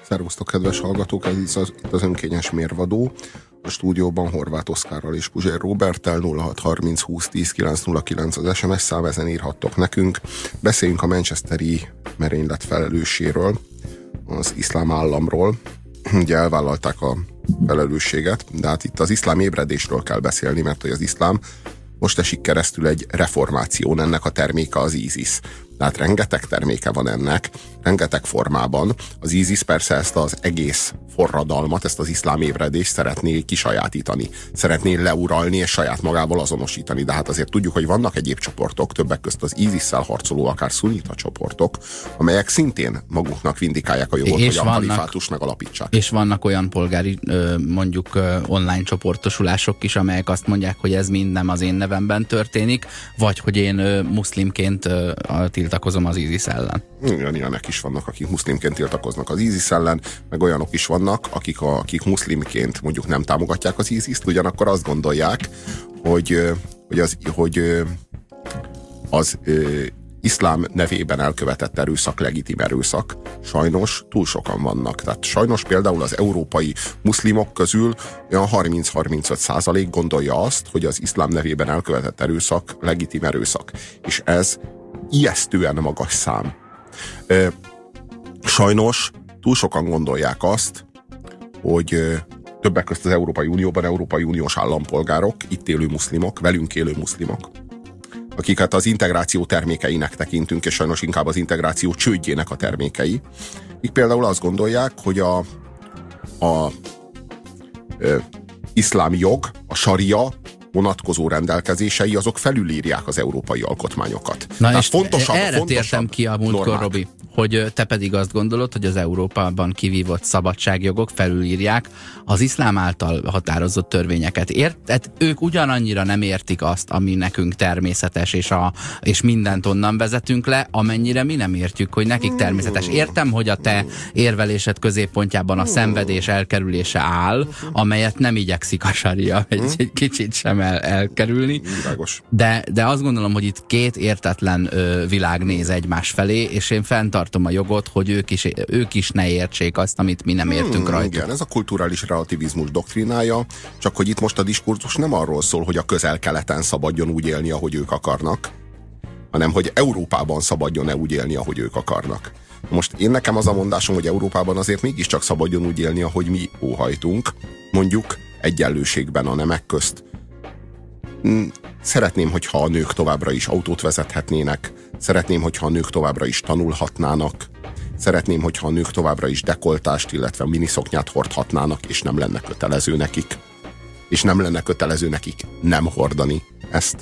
Szervusztok, kedves hallgatók, ez itt az önkényes mérvadó. A stúdióban Horváth Oszkárral és Puzsér Róberttel. 0630 20 10 909 az SMS szám, ezen írhattok nekünk. Beszéljünk a manchesteri merénylet felelősséről, az iszlám államról. Ugye elvállalták a felelősséget, de hát itt az iszlám ébredésről kell beszélni, mert hogy az iszlám most esik keresztül egy reformáción, ennek a terméke az ISIS. Tehát rengeteg terméke van ennek, rengeteg formában. Az ISIS persze ezt az egész forradalmat, ezt az iszlám ébredést szeretné kisajátítani. Szeretné leuralni és saját magával azonosítani. De hát azért tudjuk, hogy vannak egyéb csoportok, többek közt az ISIS-szel harcoló, akár szunita csoportok, amelyek szintén maguknak vindikálják a jogot, hogy a kalifátust megalapítsák. És vannak olyan polgári, mondjuk online csoportosulások is, amelyek azt mondják, hogy ez mind nem az én nevemben történik, vagy hogy én muszlimként tiltakozom az ISIS ellen. Ilyenek is vannak, akik muszlimként tiltakoznak az ISIS ellen, meg olyanok is vannak, akik muszlimként mondjuk nem támogatják az ISIS-t, ugyanakkor azt gondolják, hogy az iszlám nevében elkövetett erőszak legitim erőszak. Sajnos túl sokan vannak. Tehát sajnos például az európai muszlimok közül olyan 30-35% gondolja azt, hogy az iszlám nevében elkövetett erőszak legitim erőszak. És ez ijesztően magas szám. Sajnos túl sokan gondolják azt, hogy többek között az Európai Unióban Európai Uniós állampolgárok, itt élő muszlimok, velünk élő muszlimok, akiket az integráció termékeinek tekintünk, és sajnos inkább az integráció csődjének a termékei. Így például azt gondolják, hogy a iszlám jog, a saria vonatkozó rendelkezései, azok felülírják az európai alkotmányokat. Na tehát és fontosabb tértem ki a múltkor, Robi, hogy te pedig azt gondolod, hogy az Európában kivívott szabadságjogok felülírják az iszlám által határozott törvényeket. Tehát ők ugyanannyira nem értik azt, ami nekünk természetes, és mindent onnan vezetünk le, amennyire mi nem értjük, hogy nekik természetes. Értem, hogy a te érvelésed középpontjában a szenvedés elkerülése áll, amelyet nem igyekszik a saria egy kicsit sem elkerülni. De azt gondolom, hogy itt két értetlen világ néz egymás felé, és én fenntartom a jogot, hogy ők is ne értsék azt, amit mi nem értünk rajta. Igen, ez a kulturális relativizmus doktrinája, csak hogy itt most a diskurzus nem arról szól, hogy a Közel-Keleten szabadjon úgy élni, ahogy ők akarnak, hanem hogy Európában szabadjon-e úgy élni, ahogy ők akarnak. Most nekem az a mondásom, hogy Európában azért mégiscsak szabadjon úgy élni, ahogy mi óhajtunk, mondjuk egyenlőségben a nemek közt. Szeretném, hogyha a nők továbbra is autót vezethetnének, szeretném, hogyha a nők továbbra is tanulhatnának, szeretném, hogyha a nők továbbra is dekoltást, illetve miniszoknyát hordhatnának, és nem lenne kötelező nekik. És nem lenne kötelező nekik nem hordani ezt.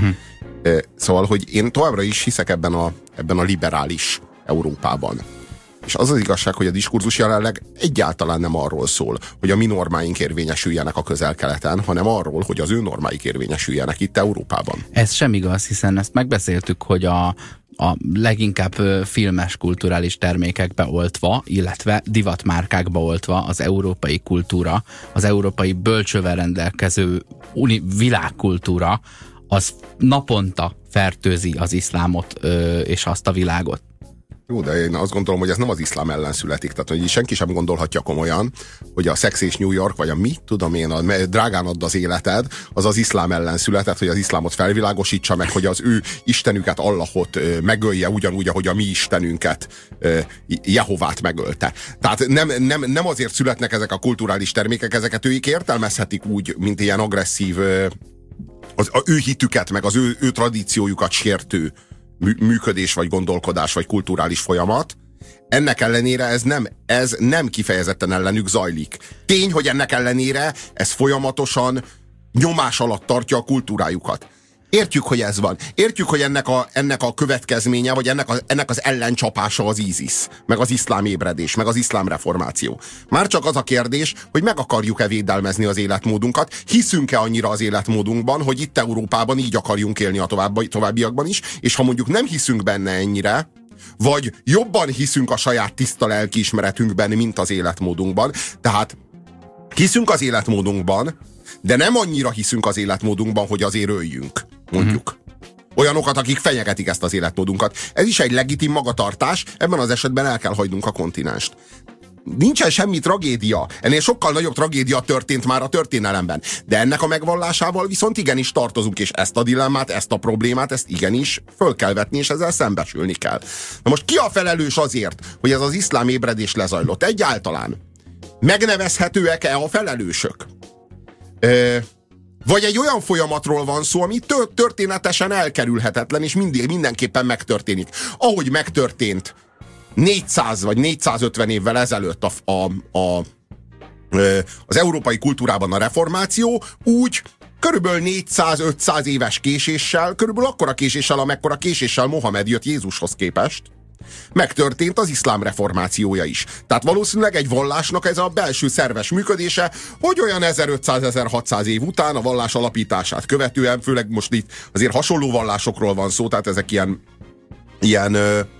Szóval, hogy én továbbra is hiszek ebben a liberális Európában. És az az igazság, hogy a diskurzus jelenleg egyáltalán nem arról szól, hogy a mi normáink érvényesüljenek a Közel-Keleten, hanem arról, hogy az ő normáik érvényesüljenek itt Európában. Ez sem igaz, hiszen ezt megbeszéltük, hogy a leginkább filmes kulturális termékekbe oltva, illetve divatmárkákba oltva az európai kultúra, az európai bölcsővel rendelkező világkultúra, az naponta fertőzi az iszlámot és azt a világot. Jó, de én azt gondolom, hogy ez nem az iszlám ellen születik. Tehát, hogy senki sem gondolhatja komolyan, hogy a Sex és New York, vagy a mit tudom én, a drágán add az életed, az az iszlám ellen született, hogy az iszlámot felvilágosítsa meg, hogy az ő istenüket, Allahot megölje, ugyanúgy, ahogy a mi istenünket, Jehovát megölte. Tehát nem azért születnek ezek a kulturális termékek, ezeket ők értelmezhetik úgy, mint ilyen agresszív, az ő hitüket, meg az ő tradíciójukat sértő működés, vagy gondolkodás, vagy kulturális folyamat. Ennek ellenére ez nem kifejezetten ellenük zajlik. Tény, hogy ennek ellenére ez folyamatosan nyomás alatt tartja a kultúrájukat. Értjük, hogy ez van. Értjük, hogy ennek a következménye, vagy ennek az ellencsapása az ISIS, meg az iszlám ébredés, meg az iszlám reformáció. Már csak az a kérdés, hogy meg akarjuk-e védelmezni az életmódunkat, hiszünk-e annyira az életmódunkban, hogy itt Európában így akarjunk élni a továbbiakban is, és ha mondjuk nem hiszünk benne ennyire, vagy jobban hiszünk a saját tiszta lelkiismeretünkben, mint az életmódunkban, tehát hiszünk az életmódunkban, de nem annyira hiszünk az életmódunkban, hogy azért öljünk, mondjuk. Olyanokat, akik fenyegetik ezt az életmódunkat. Ez is egy legitim magatartás, ebben az esetben el kell hagynunk a kontinenst. nincsen semmi tragédia. Ennél sokkal nagyobb tragédia történt már a történelemben. De ennek a megvallásával viszont igenis tartozunk, és ezt a dilemmát, ezt a problémát, ezt igenis föl kell vetni, és ezzel szembesülni kell. Na most ki a felelős azért, hogy ez az iszlám ébredés lezajlott? Egyáltalán megnevezhetőek-e a felelősök? Vagy egy olyan folyamatról van szó, ami történetesen elkerülhetetlen, és mindenképpen megtörténik. Ahogy megtörtént 400 vagy 450 évvel ezelőtt az európai kultúrában a reformáció, úgy körülbelül 400-500 éves késéssel, körülbelül akkora késéssel, amekkora késéssel Mohamed jött Jézushoz képest, megtörtént az iszlám reformációja is. Tehát valószínűleg egy vallásnak ez a belső szerves működése, hogy olyan 1500-1600 év után a vallás alapítását követően, főleg most itt azért hasonló vallásokról van szó, tehát ezek ilyen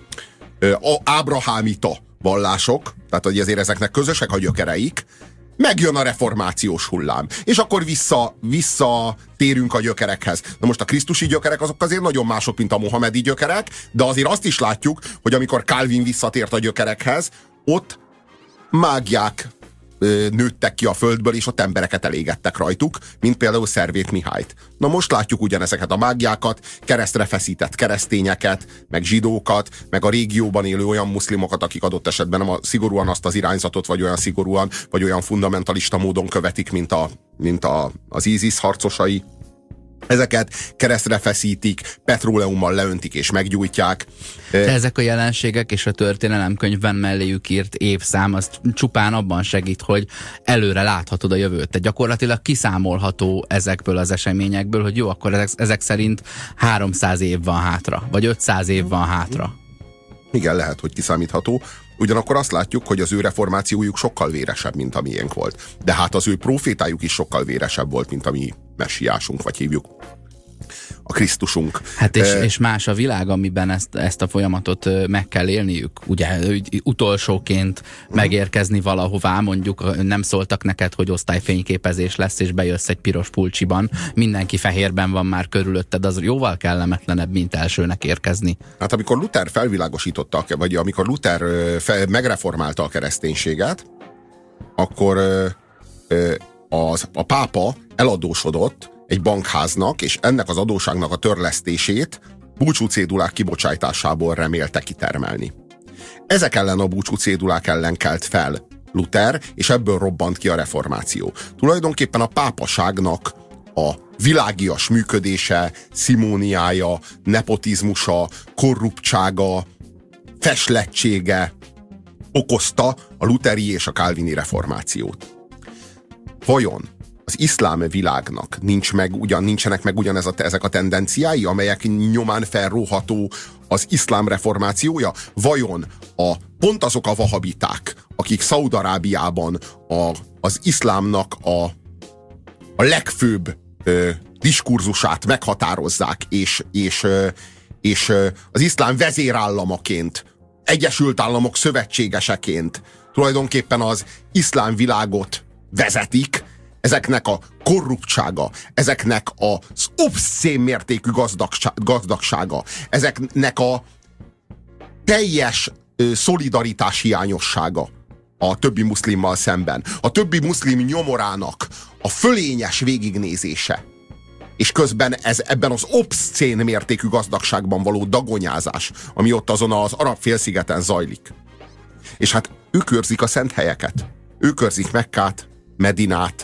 ábrahámita vallások, tehát hogy azért ezeknek közösek a gyökereik, megjön a reformációs hullám. És akkor visszatérünk a gyökerekhez. Na most a krisztusi gyökerek azok azért nagyon mások, mint a mohamedi gyökerek, de azért azt is látjuk, hogy amikor Calvin visszatért a gyökerekhez, ott mágiák nőttek ki a földből, és ott embereket elégettek rajtuk, mint például Szervét Mihályt. Na most látjuk ugyanezeket a mágiákat, keresztre feszített keresztényeket, meg zsidókat, meg a régióban élő olyan muszlimokat, akik adott esetben nem szigorúan azt az irányzatot, vagy olyan szigorúan, vagy olyan fundamentalista módon követik, mint az ISIS harcosai. Ezeket keresztre feszítik, petróleummal leöntik és meggyújtják. De ezek a jelenségek és a történelemkönyvben melléjük írt évszám, az csupán abban segít, hogy előre láthatod a jövőt. Tehát gyakorlatilag kiszámolható ezekből az eseményekből, hogy jó, akkor ezek szerint 300 év van hátra, vagy 500 év van hátra. Igen, lehet, hogy kiszámítható. Ugyanakkor azt látjuk, hogy az ő reformációjuk sokkal véresebb, mint a miénk volt. De hát az ő profétájuk is sokkal véresebb volt, mint a mi messiásunk, vagy hívjuk a Krisztusunk. Hát és más a világ, amiben ezt a folyamatot meg kell élniük. Ugye utolsóként megérkezni valahová, mondjuk nem szóltak neked, hogy osztályfényképezés lesz, és bejössz egy piros pulcsiban, mindenki fehérben van már körülötted, az jóval kellemetlenebb, mint elsőnek érkezni. Hát amikor Luther felvilágosította, vagy amikor Luther megreformálta a kereszténységet, akkor a pápa eladósodott egy bankháznak, és ennek az adósságnak a törlesztését búcsúcédulák kibocsátásából remélte kitermelni. Ezek ellen a búcsúcédulák ellen kelt fel Luther, és ebből robbant ki a reformáció. Tulajdonképpen a pápaságnak a világias működése, szimóniája, nepotizmusa, korruptsága, feslettsége okozta a lutheri és a kálvini reformációt. Vajon az iszlám világnak nincsenek meg ezek a tendenciái, amelyek nyomán felróható az iszlám reformációja? Vajon pont azok a vahabiták, akik Szaúd-Arábiában az iszlámnak a legfőbb diskurzusát meghatározzák, és az iszlám vezérállamaként, Egyesült Államok szövetségeseként tulajdonképpen az iszlám világot vezetik, ezeknek a korruptsága, ezeknek az obszcén mértékű gazdagsága, ezeknek a teljes szolidaritás hiányossága a többi muszlimmal szemben, a többi muszlim nyomorának a fölényes végignézése, és közben ebben az obszcén mértékű gazdagságban való dagonyázás, ami ott azon az Arab-félszigeten zajlik. És hát ők őrzik a szent helyeket. Ők őrzik Mekkát, Medinát,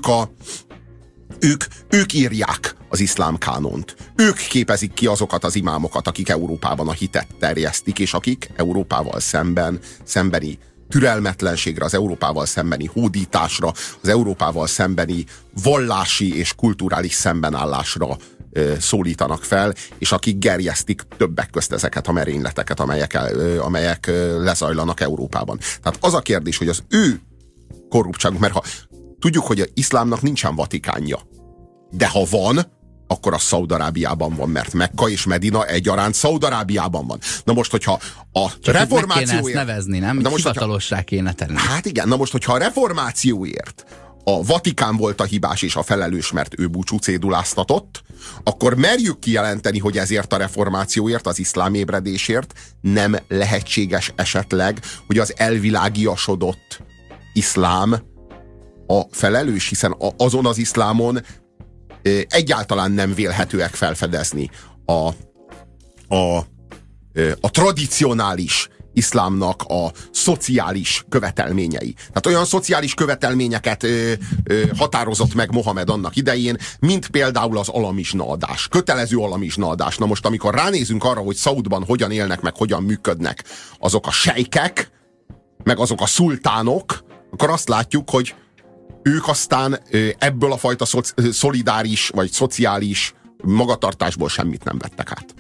ők írják az iszlám kánont. Ők képezik ki azokat az imámokat, akik Európában a hitet terjesztik, és akik Európával szembeni türelmetlenségre, az Európával szembeni hódításra, az Európával szembeni vallási és kulturális szembenállásra szólítanak fel, és akik gerjesztik többek közt ezeket a merényleteket, amelyek lezajlanak Európában. Tehát az a kérdés, hogy az ő korruptságuk, mert ha tudjuk, hogy az iszlámnak nincsen Vatikánja, de ha van, akkor az Szaúd-Arábiában van, mert Mekka és Medina egyaránt Szaúd-Arábiában van. Na most, hogyha a reformációért... Meg kéne ezt nevezni, nem? Hivatalossá kéne tenni. Hát igen, na most, hogyha a reformációért a Vatikán volt a hibás és a felelős, mert ő búcsú céduláztatott, akkor merjük kijelenteni, hogy ezért a reformációért, az iszlám ébredésért nem lehetséges esetleg, hogy az elvilágiasodott iszlám a felelős, hiszen azon az iszlámon egyáltalán nem vélhetőek felfedezni a tradicionális iszlámnak a szociális követelményei. Tehát olyan szociális követelményeket határozott meg Mohamed annak idején, mint például az alamizsnaadás. Kötelező alamizsnaadás. Na most, amikor ránézünk arra, hogy Szaúdban hogyan élnek, meg hogyan működnek azok a sejkek, meg azok a szultánok, akkor azt látjuk, hogy ők aztán ebből a fajta szolidáris vagy szociális magatartásból semmit nem vettek át.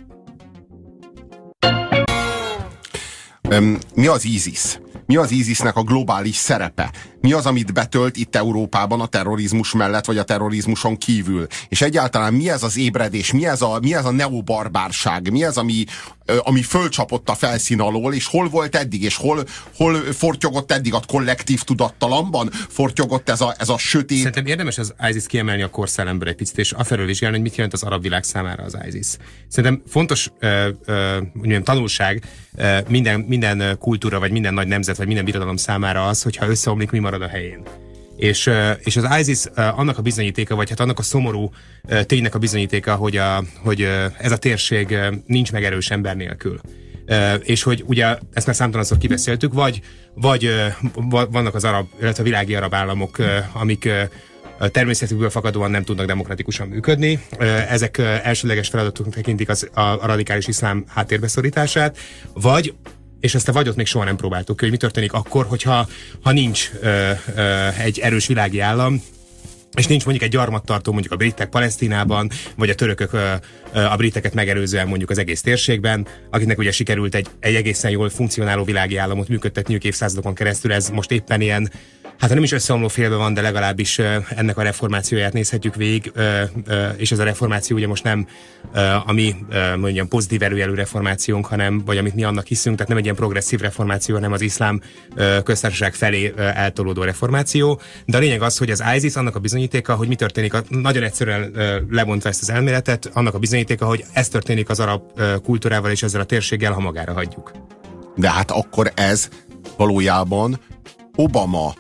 Mi az ISIS? Mi az ISIS-nek a globális szerepe? Mi az, amit betölt itt Európában a terrorizmus mellett, vagy a terrorizmuson kívül? És egyáltalán mi ez az ébredés? Mi ez a neobarbárság? Mi ez, ami fölcsapott a felszín alól, és hol volt eddig? És hol fortyogott eddig? A kollektív tudattalamban fortyogott ez a sötét... Szerintem érdemes az ISIS kiemelni a korszellemből egy picit, és afelől vizsgálni, hogy mit jelent az arab világ számára az ISIS. Szerintem fontos tanulság minden kultúra, vagy minden nagy nemzet, vagy minden birodalom számára az, hogyha összeomlik, mi marad a helyén. És az ISIS annak a bizonyítéka, vagy hát annak a szomorú ténynek a bizonyítéka, hogy ez a térség nincs meg erős ember nélkül. És hogy ugye ezt már számtalanszor kibeszéltük, vagy vannak az arab, illetve a világi arab államok, amik természetükből fakadóan nem tudnak demokratikusan működni. Ezek elsődleges feladatunk tekintik a radikális iszlám háttérbeszorítását, vagy, és ezt a vagyot még soha nem próbáltuk ki, hogy mi történik akkor, hogyha nincs egy erős világi állam, és nincs mondjuk egy gyarmattartó, mondjuk a britek Palesztinában, vagy a törökök a briteket megelőzően mondjuk az egész térségben, akiknek ugye sikerült egy egészen jól funkcionáló világi államot működtetniük évszázadokon keresztül. Ez most éppen ilyen, hát nem is összeomló félbe van, de legalábbis ennek a reformációját nézhetjük végig, és ez a reformáció ugye most nem a mi mondjam, pozitív előjelű reformációnk, hanem, vagy amit mi annak hiszünk, tehát nem egy ilyen progresszív reformáció, hanem az iszlám köztársaság felé eltolódó reformáció. De a lényeg az, hogy az ISIS annak a bizonyítéka, hogy mi történik, nagyon egyszerűen lebontva ezt az elméletet, annak a bizonyítéka, hogy ez történik az arab kultúrával és ezzel a térséggel, ha magára hagyjuk. De hát akkor ez valójában Obama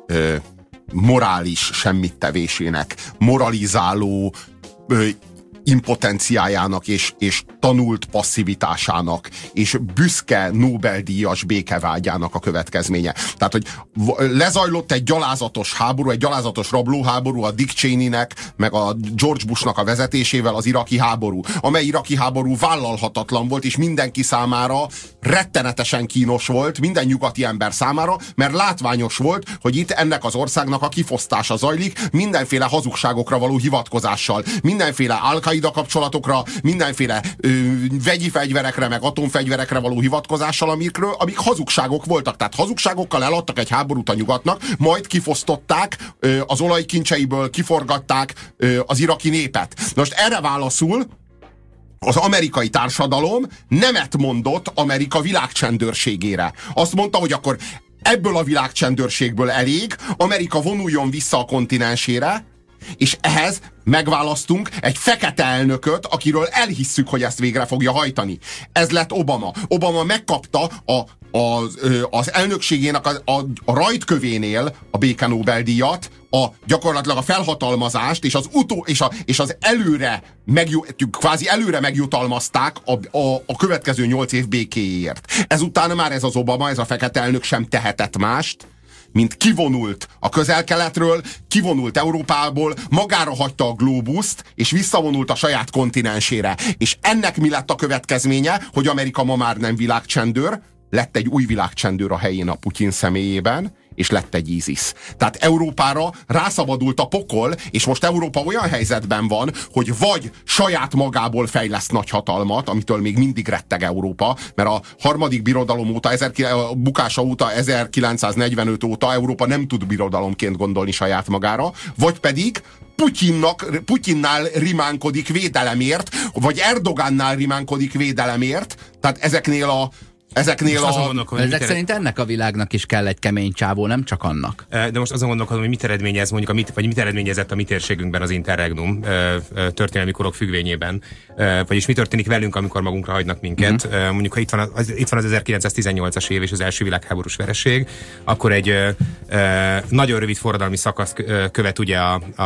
morális semmittevésének, moralizáló impotenciájának és tanult passzivitásának és büszke Nobel-díjas békevágyának a következménye. Tehát, hogy lezajlott egy gyalázatos háború, egy gyalázatos rablóháború a Dick Cheneynek, meg a George Bushnak a vezetésével, az iraki háború, amely iraki háború vállalhatatlan volt, és mindenki számára rettenetesen kínos volt, minden nyugati ember számára, mert látványos volt, hogy itt ennek az országnak a kifosztása zajlik, mindenféle hazugságokra való hivatkozással, mindenféle Al-Qaida kapcsolatokra, mindenféle vegyi fegyverekre, meg atomfegyverekre való hivatkozással, amik hazugságok voltak. Tehát hazugságokkal eladtak egy háborút a nyugatnak, majd kifosztották, az olajkincseiből kiforgatták az iraki népet. Most erre válaszul az amerikai társadalom nemet mondott Amerika világcsendőrségére. Azt mondta, hogy akkor ebből a világcsendőrségből elég, Amerika vonuljon vissza a kontinensére, és ehhez megválasztunk egy fekete elnököt, akiről elhisszük, hogy ezt végre fogja hajtani. Ez lett Obama. Obama megkapta az elnökségének a rajtkövénél a béke Nobel-díjat, gyakorlatilag a felhatalmazást és az kvázi előre megjutalmazták a következő 8 év békéért. Ezután már ez az Obama, ez a fekete elnök sem tehetett mást, mint kivonult a Közel-Keletről, kivonult Európából, magára hagyta a glóbuszt, és visszavonult a saját kontinensére. És ennek mi lett a következménye, hogy Amerika ma már nem világcsendőr, lett egy új világcsendőr a helyén a Putyin személyében, és lett egy ISIS. Tehát Európára rászabadult a pokol, és most Európa olyan helyzetben van, hogy vagy saját magából fejleszt nagyhatalmat, amitől még mindig retteg Európa, mert a harmadik birodalom óta, a bukása óta, 1945 óta Európa nem tud birodalomként gondolni saját magára, vagy pedig Putyinnál rimánkodik védelemért, vagy Erdogánnál rimánkodik védelemért, tehát ezeknél Ezeknél ezek szerint ennek a világnak is kell egy kemény csávó, nem csak annak. De most azon gondolkodom, hogy mit eredményez mondjuk, vagy mit eredményezett a mi térségünkben az Interregnum történelmi korok függvényében. Vagyis mi történik velünk, amikor magunkra hagynak minket. Mondjuk, ha itt van az 1918-as év és az első világháborús vereség, akkor egy nagyon rövid forradalmi szakasz követ ugye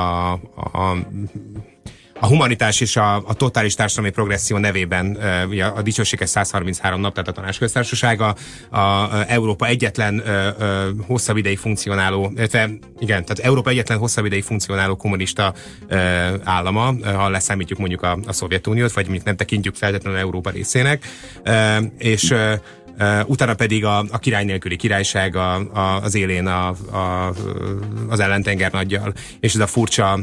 a humanitás és a totális társadalmi progresszió nevében ugye a dicsőséges 133 nap, tehát a Tanácsköztársasága, a Európa egyetlen hosszabb ideig funkcionáló, tehát Európa egyetlen hosszabb ideig funkcionáló kommunista állama, ha leszámítjuk mondjuk a Szovjetuniót, vagy mondjuk nem tekintjük feltétlenül Európa részének, és utána pedig a király nélküli királyság az élén az ellentengernaggyal, és ez a furcsa,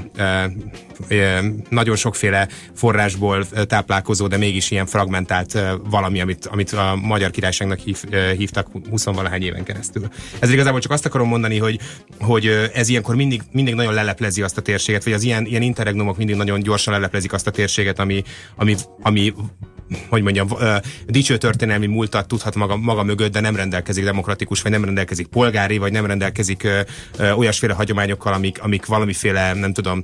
nagyon sokféle forrásból táplálkozó, de mégis ilyen fragmentált valami, amit a Magyar Királyságnak hívtak 20-valahány éven keresztül. Ez igazából csak azt akarom mondani, hogy ez ilyenkor mindig nagyon leleplezi azt a térséget, vagy az ilyen interregnumok mindig nagyon gyorsan leleplezik azt a térséget, ami hogy mondjam, dicső történelmi múltat tudhat maga mögött, de nem rendelkezik demokratikus, vagy nem rendelkezik polgári, vagy nem rendelkezik olyasféle hagyományokkal, amik valamiféle, nem tudom,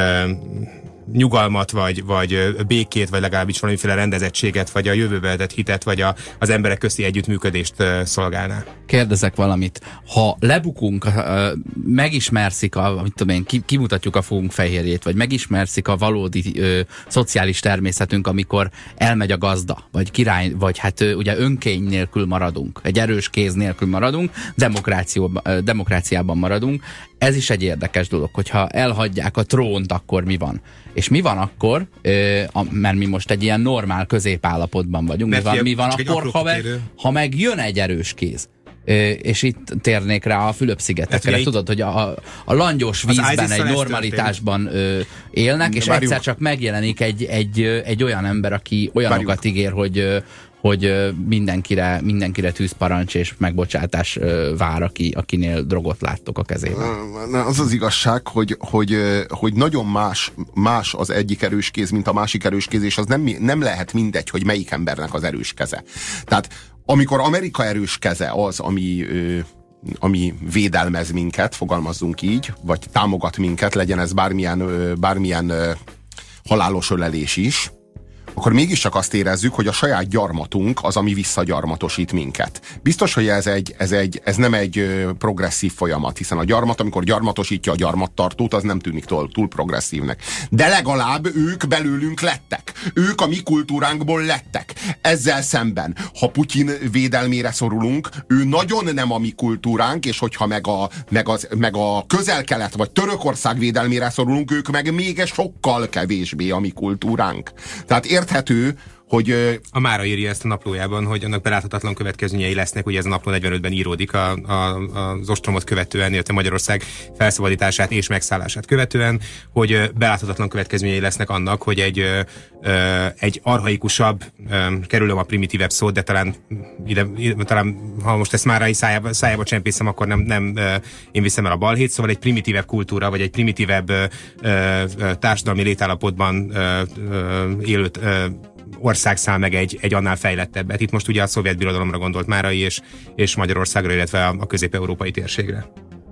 nyugalmat, vagy békét, vagy legalábbis valamiféle rendezettséget, vagy a jövőbe vetett hitet, vagy az emberek közti együttműködést szolgálná. Kérdezek valamit. Ha lebukunk, megismerszik mit tudom én, kimutatjuk a fogunk fehérjét, vagy megismerszik a valódi szociális természetünk, amikor elmegy a gazda, vagy király, vagy hát ugye önkény nélkül maradunk, egy erős kéz nélkül maradunk, demokráciában maradunk. Ez is egy érdekes dolog, hogyha elhagyják a trónt, akkor mi van? És mi van akkor, mert mi most egy ilyen normál középállapotban vagyunk, mi van akkor, ha meg jön egy erős kéz? És itt térnék rá a Fülöp-szigetekre. Tudod, hogy a langyos vízben, egy normalitásban élnek, és egyszer csak megjelenik egy olyan ember, aki olyanokat ígér, hogy mindenkire tűzparancs és megbocsátás vár, akinél drogot láttok a kezében. Az az igazság, hogy nagyon más az egyik erős kéz, mint a másik erős kéz, és az nem lehet mindegy, hogy melyik embernek az erős keze. Tehát amikor Amerika erős keze az, ami védelmez minket, fogalmazzunk így, vagy támogat minket, legyen ez bármilyen halálos ölelés is, akkor mégiscsak azt érezzük, hogy a saját gyarmatunk az, ami visszagyarmatosít minket. Biztos, hogy ez nem egy progresszív folyamat, hiszen a gyarmat, amikor gyarmatosítja a gyarmattartót, az nem tűnik túl progresszívnek. De legalább ők belőlünk lettek. Ők a mi kultúránkból lettek. Ezzel szemben, ha Putyin védelmére szorulunk, ő nagyon nem a mi kultúránk, és hogyha meg a Közel-Kelet vagy Törökország védelmére szorulunk, ők meg még sokkal kevésbé a mi kultúránk. Tehát érthető, hogy... A Mára írja ezt a naplójában, hogy annak beláthatatlan következményei lesznek, ugye ez a napló 45-ben íródik az ostromot követően, illetve Magyarország felszabadítását és megszállását követően, hogy beláthatatlan következményei lesznek annak, hogy egy archaikusabb, kerülöm a primitívebb szót, de talán ha most ezt Márai szájába csempészem, akkor nem én viszem el a balhét, szóval egy primitívebb kultúra, vagy egy primitívebb társadalmi létállapotban élő ország száll meg egy annál fejlettebbet. Itt most ugye a szovjet birodalomra gondolt Márai és Magyarországra, illetve a közép-európai térségre.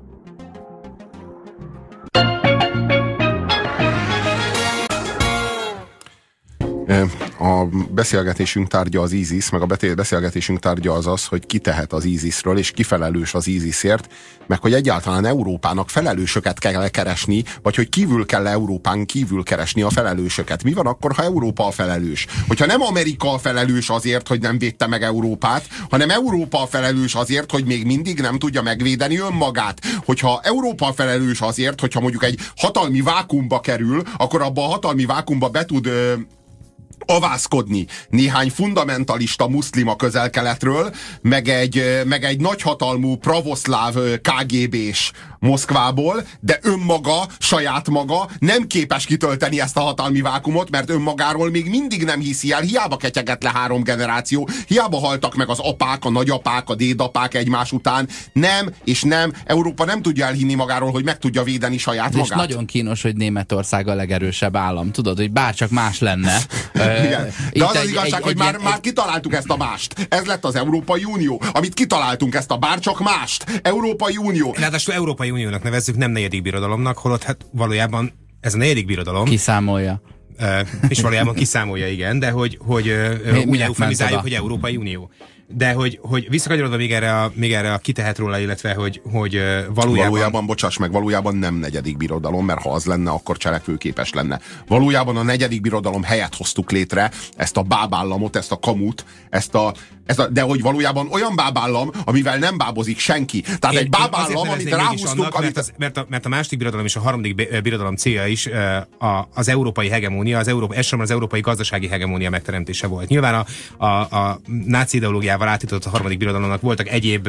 A beszélgetésünk tárgya az ISIS, meg a beszélgetésünk tárgya az, hogy ki tehet az ISIS-ről, és ki felelős az ISIS-ért, meg hogy egyáltalán Európának felelősöket kell keresni, vagy hogy Európán kívül keresni a felelősöket. Mi van akkor, ha Európa a felelős? Hogyha nem Amerika a felelős azért, hogy nem védte meg Európát, hanem Európa a felelős azért, hogy még mindig nem tudja megvédeni önmagát. Hogyha Európa a felelős azért, hogyha mondjuk egy hatalmi vákuumba kerül, akkor abba a hatalmi vákuumba be tud avászkodni néhány fundamentalista muszlim a Közel-Keletről, meg egy nagyhatalmú pravoszláv KGB-s Moszkvából, de önmaga, saját maga nem képes kitölteni ezt a hatalmi vákumot, mert önmagáról még mindig nem hiszi el, hiába ketyegett le 3 generáció, hiába haltak meg az apák, a nagyapák, a dédapák egymás után. Nem, Európa nem tudja elhinni magáról, hogy meg tudja védeni saját magát. És nagyon kínos, hogy Németország a legerősebb állam. Tudod, hogy bárcsak más lenne, Igen. De az igazság, hogy már kitaláltuk ezt a mást. Ez lett az Európai Unió. Amit kitaláltunk, ezt a bárcsak mást. Európai Unió. Ráadásul Európai Uniónak nevezzük, nem negyedik birodalomnak, holott hát valójában ez a negyedik birodalom. Kiszámolja. És valójában kiszámolja, igen, de hogy úgy eufemizáljuk, hogy Európai Unió. De hogy visszakanyarodva még erre a kitehet róla, illetve hogy valójában... Bocsáss meg, valójában nem negyedik birodalom, mert ha az lenne, akkor cselekvőképes lenne. Valójában a negyedik birodalom helyett hoztuk létre ezt a bábállamot, ezt a kamut, de hogy valójában olyan bábállam, amivel nem bábozik senki. Tehát egy bábállam, amit ráhúztunk... Mert a második birodalom és a harmadik birodalom célja is az európai hegemónia, elsősorban az európai gazdasági hegemónia megteremtése volt. Nyilván a náci ideológiával átított a harmadik birodalomnak voltak egyéb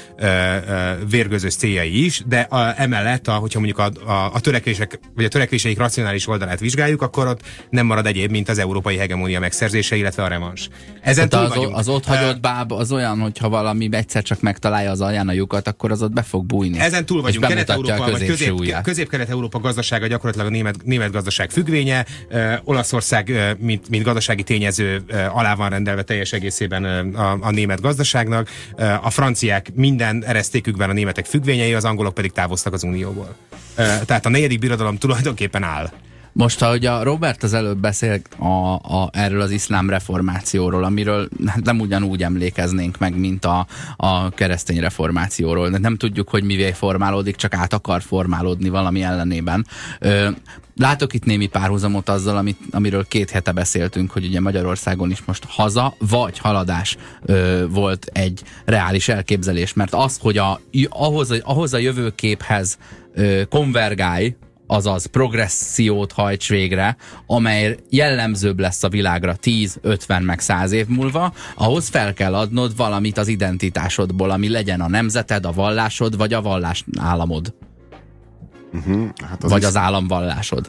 vérgözös céljai is, de emellett, hogyha mondjuk a törekvések, vagy a törekvéseik racionális oldalát vizsgáljuk, akkor ott nem marad egyéb, mint az európai hegemónia megszerzése, illetve a revans. Ezen túl vagyunk. Az ott hagyott báb az olyan, hogyha valami egyszer csak megtalálja az alján a lyukat, akkor az ott be fog bújni. Ezen túl vagyunk. Kelet-Európa, vagy Közép-Kelet-Európa gazdasága gyakorlatilag a német gazdaság függvénye. Olaszország, mint gazdasági tényező alá van rendelve teljes egészében a német gazdaságnak. A franciák minden eresztékükben a németek függvényei, az angolok pedig távoztak az Unióból. Tehát a negyedik birodalom tulajdonképpen áll. Most, ahogy a Robert az előbb beszélt erről az iszlám reformációról, amiről nem ugyanúgy emlékeznénk meg, mint a keresztény reformációról. De nem tudjuk, hogy mivé formálódik, csak át akar formálódni valami ellenében. Látok itt némi párhuzamot azzal, amiről 2 hete beszéltünk, hogy ugye Magyarországon is most haza vagy haladás volt egy reális elképzelés, mert az, hogy ahhoz a jövőképhez konvergálj, azaz progressziót hajts végre, amely jellemzőbb lesz a világra 10, 50 meg 100 év múlva, ahhoz fel kell adnod valamit az identitásodból, ami legyen a nemzeted, a vallásod, vagy a vallásállamod. Hát vagy az államvallásod.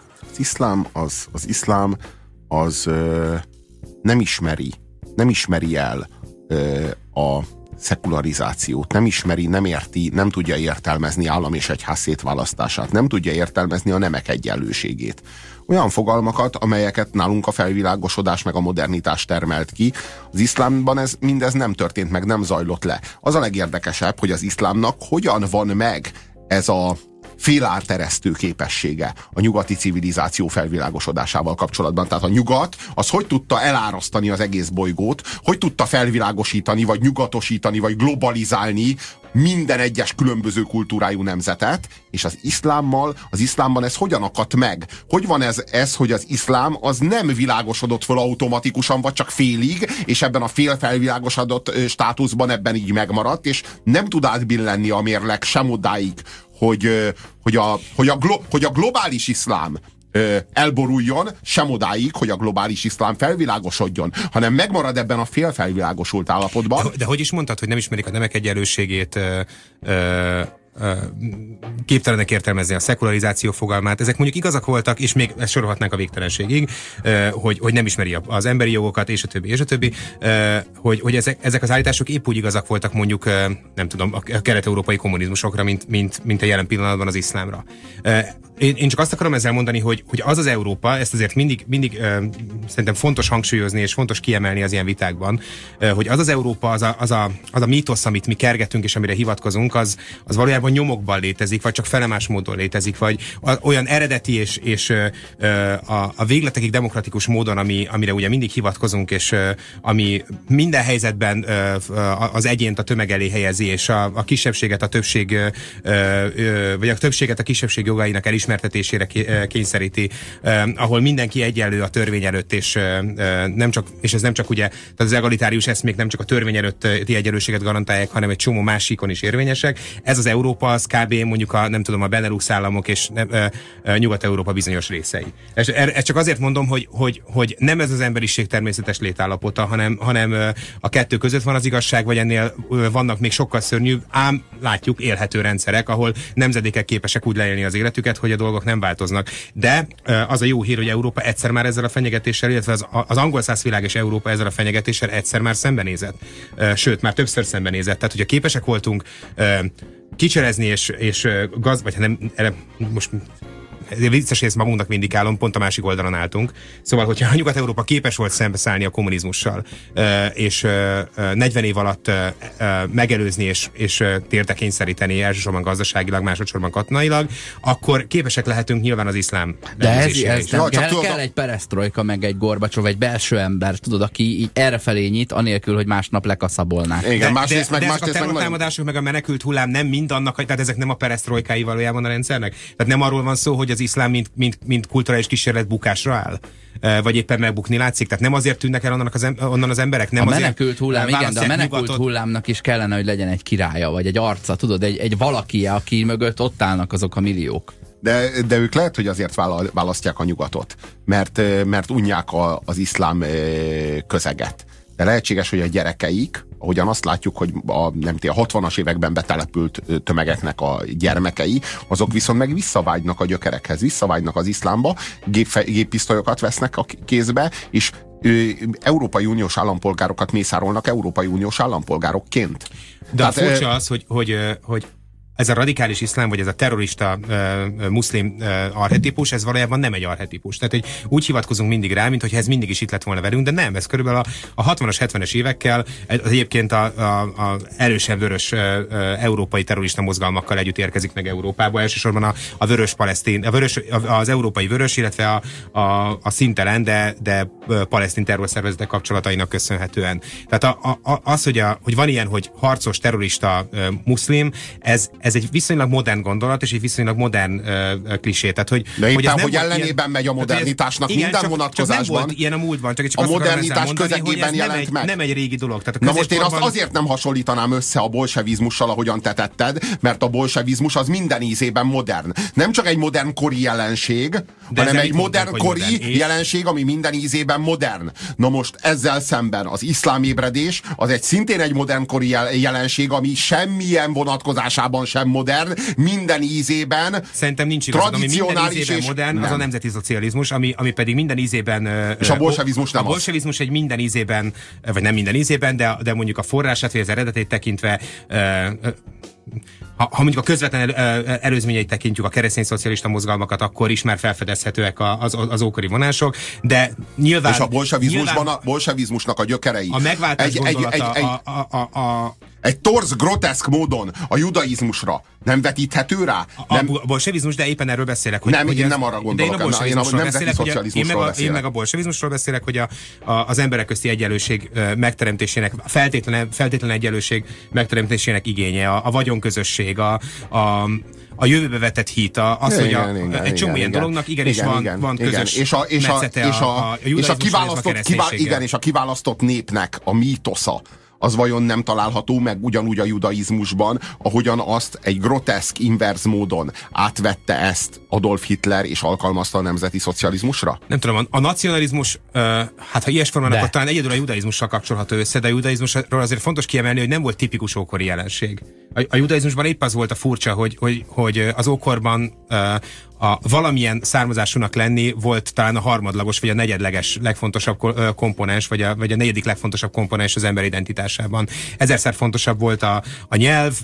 Az iszlám nem ismeri el a szekularizációt, nem érti, nem tudja értelmezni állam és egyház szétválasztását, nem tudja értelmezni a nemek egyenlőségét. Olyan fogalmakat, amelyeket nálunk a felvilágosodás meg a modernitás termelt ki. Az iszlámban mindez nem történt meg, nem zajlott le. Az a legérdekesebb, hogy az iszlámnak hogyan van meg ez a félárteresztő képessége a nyugati civilizáció felvilágosodásával kapcsolatban. Tehát a nyugat az hogy tudta elárasztani az egész bolygót, hogy tudta felvilágosítani, vagy nyugatosítani, vagy globalizálni minden egyes különböző kultúrájú nemzetet, és az iszlámban ez hogyan akadt meg? Hogy van ez, hogy az iszlám az nem világosodott fel automatikusan, vagy csak félig, és ebben a fél felvilágosodott státuszban ebben így megmaradt, és nem tud átbillenni a mérleg sem odáig, hogy a globális iszlám elboruljon, sem odáig, hogy a globális iszlám felvilágosodjon, hanem megmarad ebben a félfelvilágosult állapotban. De hogy is mondtad, hogy nem ismerik a nemek egyenlőségét, képtelenek értelmezni a szekularizáció fogalmát. Ezek mondjuk igazak voltak, és még ezt sorolhatnánk a végtelenségig, hogy nem ismeri az emberi jogokat, és a többi, hogy ezek az állítások épp úgy igazak voltak mondjuk, nem tudom, a kelet-európai kommunizmusokra, mint a jelen pillanatban az iszlámra. Én csak azt akarom ezzel mondani, hogy az Európa, ezt azért mindig szerintem fontos hangsúlyozni, és fontos kiemelni az ilyen vitákban, hogy az Európa, az a mítosz, amit mi kergetünk, és amire hivatkozunk, az valójában nyomokban létezik, vagy csak felemás módon létezik, vagy olyan eredeti és a végletekig demokratikus módon, amire ugye mindig hivatkozunk, és ami minden helyzetben az egyént a tömeg elé helyezi, és a kisebbséget a többség, vagy a többséget a kisebbség jogainak elismertetésére kényszeríti, ahol mindenki egyenlő a törvény előtt, és ez nem csak ugye, tehát az egalitárius eszmék nem csak a törvény előtti egyenlőséget garantálják, hanem egy csomó másikon is érvényesek. Ez az Európa, az kb. Mondjuk a Benelux államok és Nyugat-Európa bizonyos részei. Ezt csak azért mondom, hogy nem ez az emberiség természetes létállapota, hanem a kettő között van az igazság, vagy ennél vannak még sokkal szörnyűbb, ám látjuk élhető rendszerek, ahol nemzedékek képesek úgy leélni az életüket, hogy a dolgok nem változnak. De az a jó hír, hogy Európa egyszer már ezzel a fenyegetéssel, illetve az angol száz világ és Európa ezzel a fenyegetéssel egyszer már szembenézett. Sőt, már többször szembenézett. Tehát, hogyha képesek voltunk kicserezni és vagy nem, most vicces, hogy ezt magunknak vindikálom, pont a másik oldalon álltunk. Szóval, hogyha a Nyugat-Európa képes volt szembeszállni a kommunizmussal, és 40 év alatt megelőzni és térde kényszeríteni elsősorban gazdaságilag, másodszorban katonailag, akkor képesek lehetünk nyilván az iszlám. De ez nem kell egy perestrojka, meg egy Gorbacsov, egy belső ember, tudod, aki így errefelé nyit, anélkül, hogy másnap lekaszabolnák. Igen, de ezek a terrortámadások meg a menekült hullám nem mind annak, tehát ezek nem a perestrojkái valójában a rendszernek? Tehát nem arról van szó, hogy az iszlám mint kulturális kísérlet bukásra áll? Vagy éppen megbukni látszik? Tehát nem azért tűnnek el onnan az emberek? Nem a menekült hullám, igen, de a menekült hullámnak is kellene, hogy legyen egy királya, vagy egy arca, tudod, egy valaki, aki mögött ott állnak azok a milliók. De ők lehet, hogy azért választják a nyugatot, mert unják az iszlám közeget. De lehetséges, hogy a gyerekeik, ahogyan azt látjuk, hogy a 60-as években betelepült tömegeknek a gyermekei, azok viszont meg visszavágynak a gyökerekhez, visszavágynak az iszlámba, géppisztolyokat vesznek a kézbe, és Európai Uniós állampolgárokat mészárolnak Európai Uniós állampolgárokként. De tehát, furcsa az, hogy ez a radikális iszlám, vagy ez a terrorista muszlim archetípus, ez valójában nem egy archetípus. Tehát, hogy úgy hivatkozunk mindig rá, mint hogy ez mindig is itt lett volna velünk, de nem, ez körülbelül a 60-as, 70-es évekkel az egyébként a erősen vörös európai terrorista mozgalmakkal együtt érkezik meg Európába, elsősorban a vörös palesztin, az európai vörös, illetve a színtelen, de palesztin terrorszervezetek kapcsolatainak köszönhetően. Tehát az, hogy van ilyen, hogy harcos terrorista muszlim, ez egy viszonylag modern gondolat, és egy viszonylag modern klisé. Tehát, de éppen, hogy ellenében megy a modernitásnak igen, minden vonatkozásban. Csak nem volt ilyen a múltban, csak a modernitás közegében jelent meg. Nem egy régi dolog. Tehát na most én azt azért nem hasonlítanám össze a bolsevizmussal, ahogyan te tetted, mert a bolsevizmus az minden ízében modern. Nem csak egy modern kori jelenség, hanem egy modern kori jelenség, ami minden ízében modern. Na most ezzel szemben az iszlám ébredés az szintén egy modern kori jelenség, ami semmilyen vonatkozásában sem modern, minden ízében szerintem nincs igazad, ami minden ízében modern, az a nemzeti szocializmus, ami pedig minden ízében... És a bolsevizmus nem a bolsevizmus egy minden ízében, vagy nem minden ízében, de mondjuk a forrását, vagy az eredetét tekintve ha mondjuk a közvetlen előzményeit tekintjük a keresztény szocialista mozgalmakat, akkor is már felfedezhetőek az ókori vonások, de nyilván... És a bolsevizmusnak a gyökerei. A megváltás gondolata... Egy torz, groteszk módon a judaizmusra nem vetíthető rá? A bolsevizmus, de éppen erről beszélek. Hogy, nem, én nem arra gondolok, én a nemzeti szocializmusról beszélek. Én meg a bolsevizmusról beszélek, hogy az emberek közti egyenlőség megteremtésének, feltétlen egyenlőség megteremtésének igénye, a vagyonközösség, a jövőbe vetett hit, az, hogy egy csomó ilyen dolognak igenis van közös metszete a judaizmusról, és a kiválasztott népnek a mítosza, az vajon nem található meg ugyanúgy a judaizmusban, ahogyan azt egy groteszk, inverz módon átvette ezt Adolf Hitler és alkalmazta a nemzeti szocializmusra? Nem tudom, a nacionalizmus, hát ha ilyes formán, akkor talán egyedül a judaizmussal kapcsolható össze, de a judaizmusról azért fontos kiemelni, hogy nem volt tipikus ókori jelenség. A judaizmusban épp az volt a furcsa, hogy az ókorban valamilyen származásúnak lenni volt talán a harmadlagos, vagy a negyedleges legfontosabb komponens, vagy a negyedik legfontosabb komponens az ember identitásában. Ezerszer fontosabb volt a nyelv,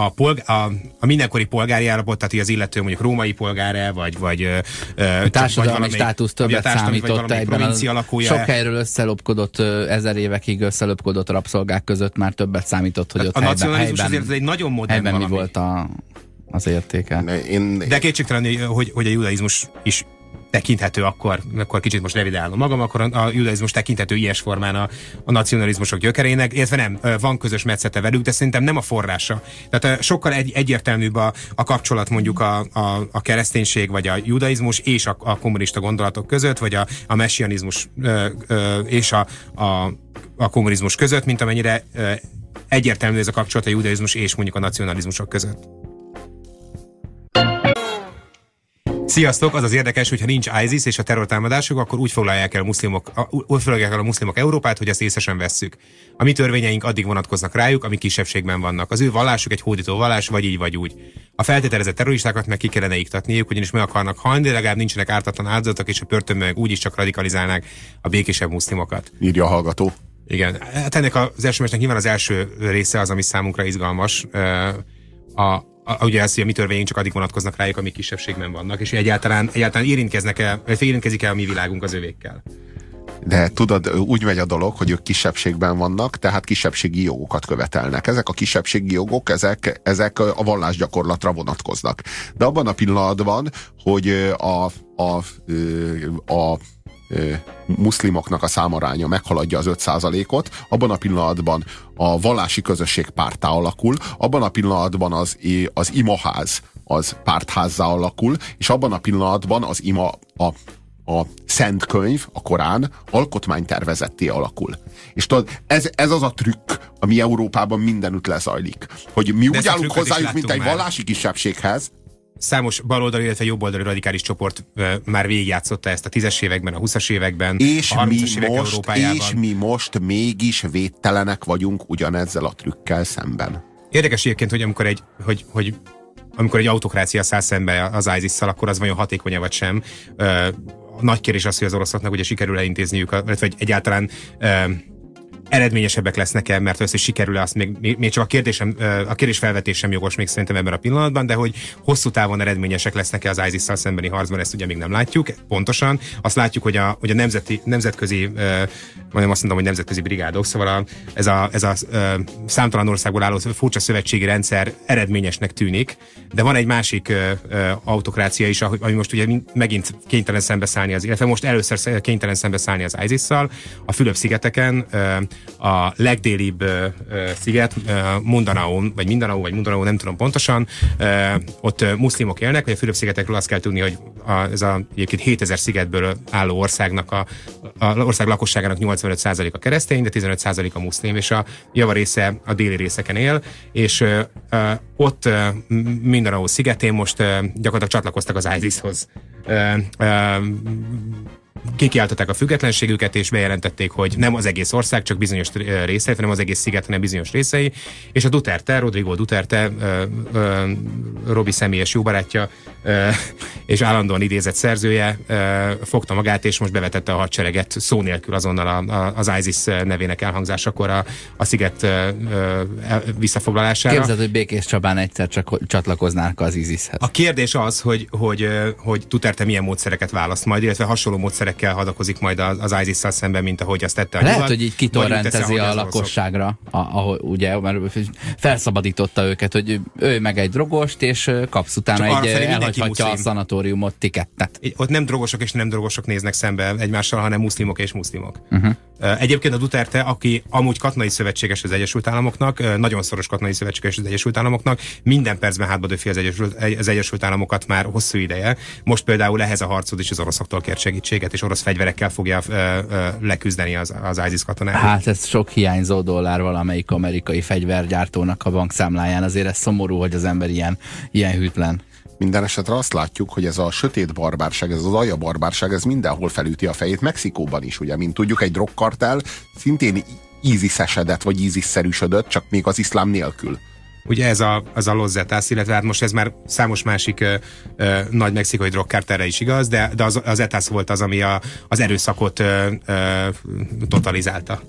a mindenkori polgári állapot, tehát az illető mondjuk római polgára, vagy társadalmi státusz többet számított egyben. Sok helyről összelopkodott, 1000 évekig összelopkodott rabszolgák között már többet számított, hogy ott a nacionalizmus azért egy nagyon modern valami. Mi volt az értéke? De kétségtelen, hogy a judaizmus is tekinthető, akkor kicsit most revidálom magam, akkor a judaizmus tekinthető ilyes formán a nacionalizmusok gyökerének, illetve nem, van közös metszete velük, de szerintem nem a forrása. Tehát sokkal egyértelműbb a kapcsolat mondjuk a kereszténység, vagy a judaizmus és a kommunista gondolatok között, vagy a messianizmus és a kommunizmus között, mint amennyire egyértelmű ez a kapcsolat a judaizmus és mondjuk a nacionalizmusok között. Sziasztok! Az érdekes, hogyha nincs ISIS és a terrortámadások, akkor úgy foglalják el a muszlimok Európát, hogy azt észesen vesszük. A mi törvényeink addig vonatkoznak rájuk, ami kisebbségben vannak. Az ő vallásuk egy hódító vallás, vagy így, vagy úgy. A feltételezett terroristákat meg ki kellene iktatniuk, ugyanis meg akarnak halni, de legalább nincsenek ártatlan áldozatok, és a börtönben meg úgyis csak radikalizálnák a békésebb muszlimokat. Írja a hallgató. Igen. Hát ennek az SMS-nek nyilván az első része az, ami számunkra izgalmas. ugye az, hogy a mi törvényünk csak addig vonatkoznak rájuk, amik kisebbségben vannak, és egyáltalán érintkezik-e a mi világunk az övékkel. De tudod, úgy megy a dolog, hogy ők kisebbségben vannak, tehát kisebbségi jogokat követelnek. Ezek a kisebbségi jogok, ezek a vallásgyakorlatra vonatkoznak. De abban a pillanatban, hogy a muszlimoknak a számaránya meghaladja az 5%-ot, abban a pillanatban a vallási közösség párttá alakul, abban a pillanatban az imaház az pártházzá alakul, és abban a pillanatban az a Szent Könyv, a Korán alkotmánytervezetté alakul. És tudod, ez az a trükk, ami Európában mindenütt lezajlik. Hogy mi úgy állunk hozzájuk, mint egy vallási kisebbséghez. Számos baloldali, illetve jobboldali radikális csoport már végigjátszotta ezt a 10-es években, a 20-as években, és a 30-as évek Európájában. És mi most mégis védtelenek vagyunk ugyanezzel a trükkel szemben. Érdekes egyébként, hogy amikor egy autokrácia száll szembe az ISIS-szal, akkor az vajon hatékony vagy sem. Nagy kérdés az, hogy az oroszoknak ugye sikerül elintézniük, vagy egyáltalán eredményesebbek lesznek-e, mert össze sikerül-e, azt még csak a kérdés felvetés sem jogos még szerintem ebben a pillanatban, de hogy hosszú távon eredményesek lesznek-e az ISIS-szal szembeni harcban, ezt ugye még nem látjuk pontosan. Azt látjuk, hogy a nemzetközi, majdnem azt mondom, hogy nemzetközi brigádok, szóval ez a számtalan országból álló furcsa szövetségi rendszer eredményesnek tűnik, de van egy másik autokrácia is, ami most ugye megint kénytelen szembeszállni illetve most először kénytelen szembeszállni az ISIS-szal, a Fülöp-szigeteken, a legdélibb sziget, Mindanao, nem tudom pontosan, ott muszlimok élnek, vagy a Fülöp-szigetekről azt kell tudni, hogy ez egyébként 7000 szigetből álló országnak, az ország lakosságának 85%-a keresztény, de 15% a muszlim, és a javarésze a déli részeken él, és ott Mindanao szigetén most gyakorlatilag csatlakoztak az ISIS-hoz. Kikiáltották a függetlenségüket, és bejelentették, hogy nem az egész ország, csak bizonyos részei, nem az egész sziget, hanem bizonyos részei, és a Rodrigo Duterte, Robi személyes jó barátja, és állandóan idézett szerzője, fogta magát, és most bevetette a hadsereget szó nélkül azonnal az ISIS nevének elhangzásakor a sziget visszafoglalására. Képzeld, hogy Békés Csabán egyszer csak csatlakoznának az ISIS-hez. A kérdés az, hogy Duterte milyen módszereket választ majd, illetve hasonló módszerekkel hadakozik majd az ISIS-szal szemben, mint ahogy azt tette a nyugat. nyugat. Lehet, hogy így kitorrentezi a lakosságra, ahol ugye, mert felszabadította őket, hogy ő meg egy drogost, és kapsz utána elhagyhatja a szanatóriumot tikettet. Ott nem drogosok és nem drogosok néznek szembe egymással, hanem muszlimok és muszlimok. Egyébként a Duterte, aki amúgy katonai szövetséges az Egyesült Államoknak, nagyon szoros katonai szövetséges az Egyesült Államoknak, minden percben hátba döfi az Egyesült Államokat már hosszú ideje. Most például ehhez a harcod is az oroszoktól kért segítséget, és orosz fegyverekkel fogja leküzdeni az ISIS katonát. Hát ez sok hiányzó dollár valamelyik amerikai fegyvergyártónak a bankszámláján. Azért ez szomorú, hogy az ember ilyen hűtlen. Minden esetre azt látjuk, hogy ez a sötét barbárság, ez az alja barbárság, ez mindenhol felüti a fejét, Mexikóban is, ugye, mint tudjuk, egy drogkartel szintén ISIS-esedett, vagy ISIS-szerűsödött, csak még az iszlám nélkül. Ugye ez a Los Zetas, illetve hát most ez már számos másik nagy mexikai drogkártelre is igaz, de az ETAS volt az, ami az erőszakot totalizálta.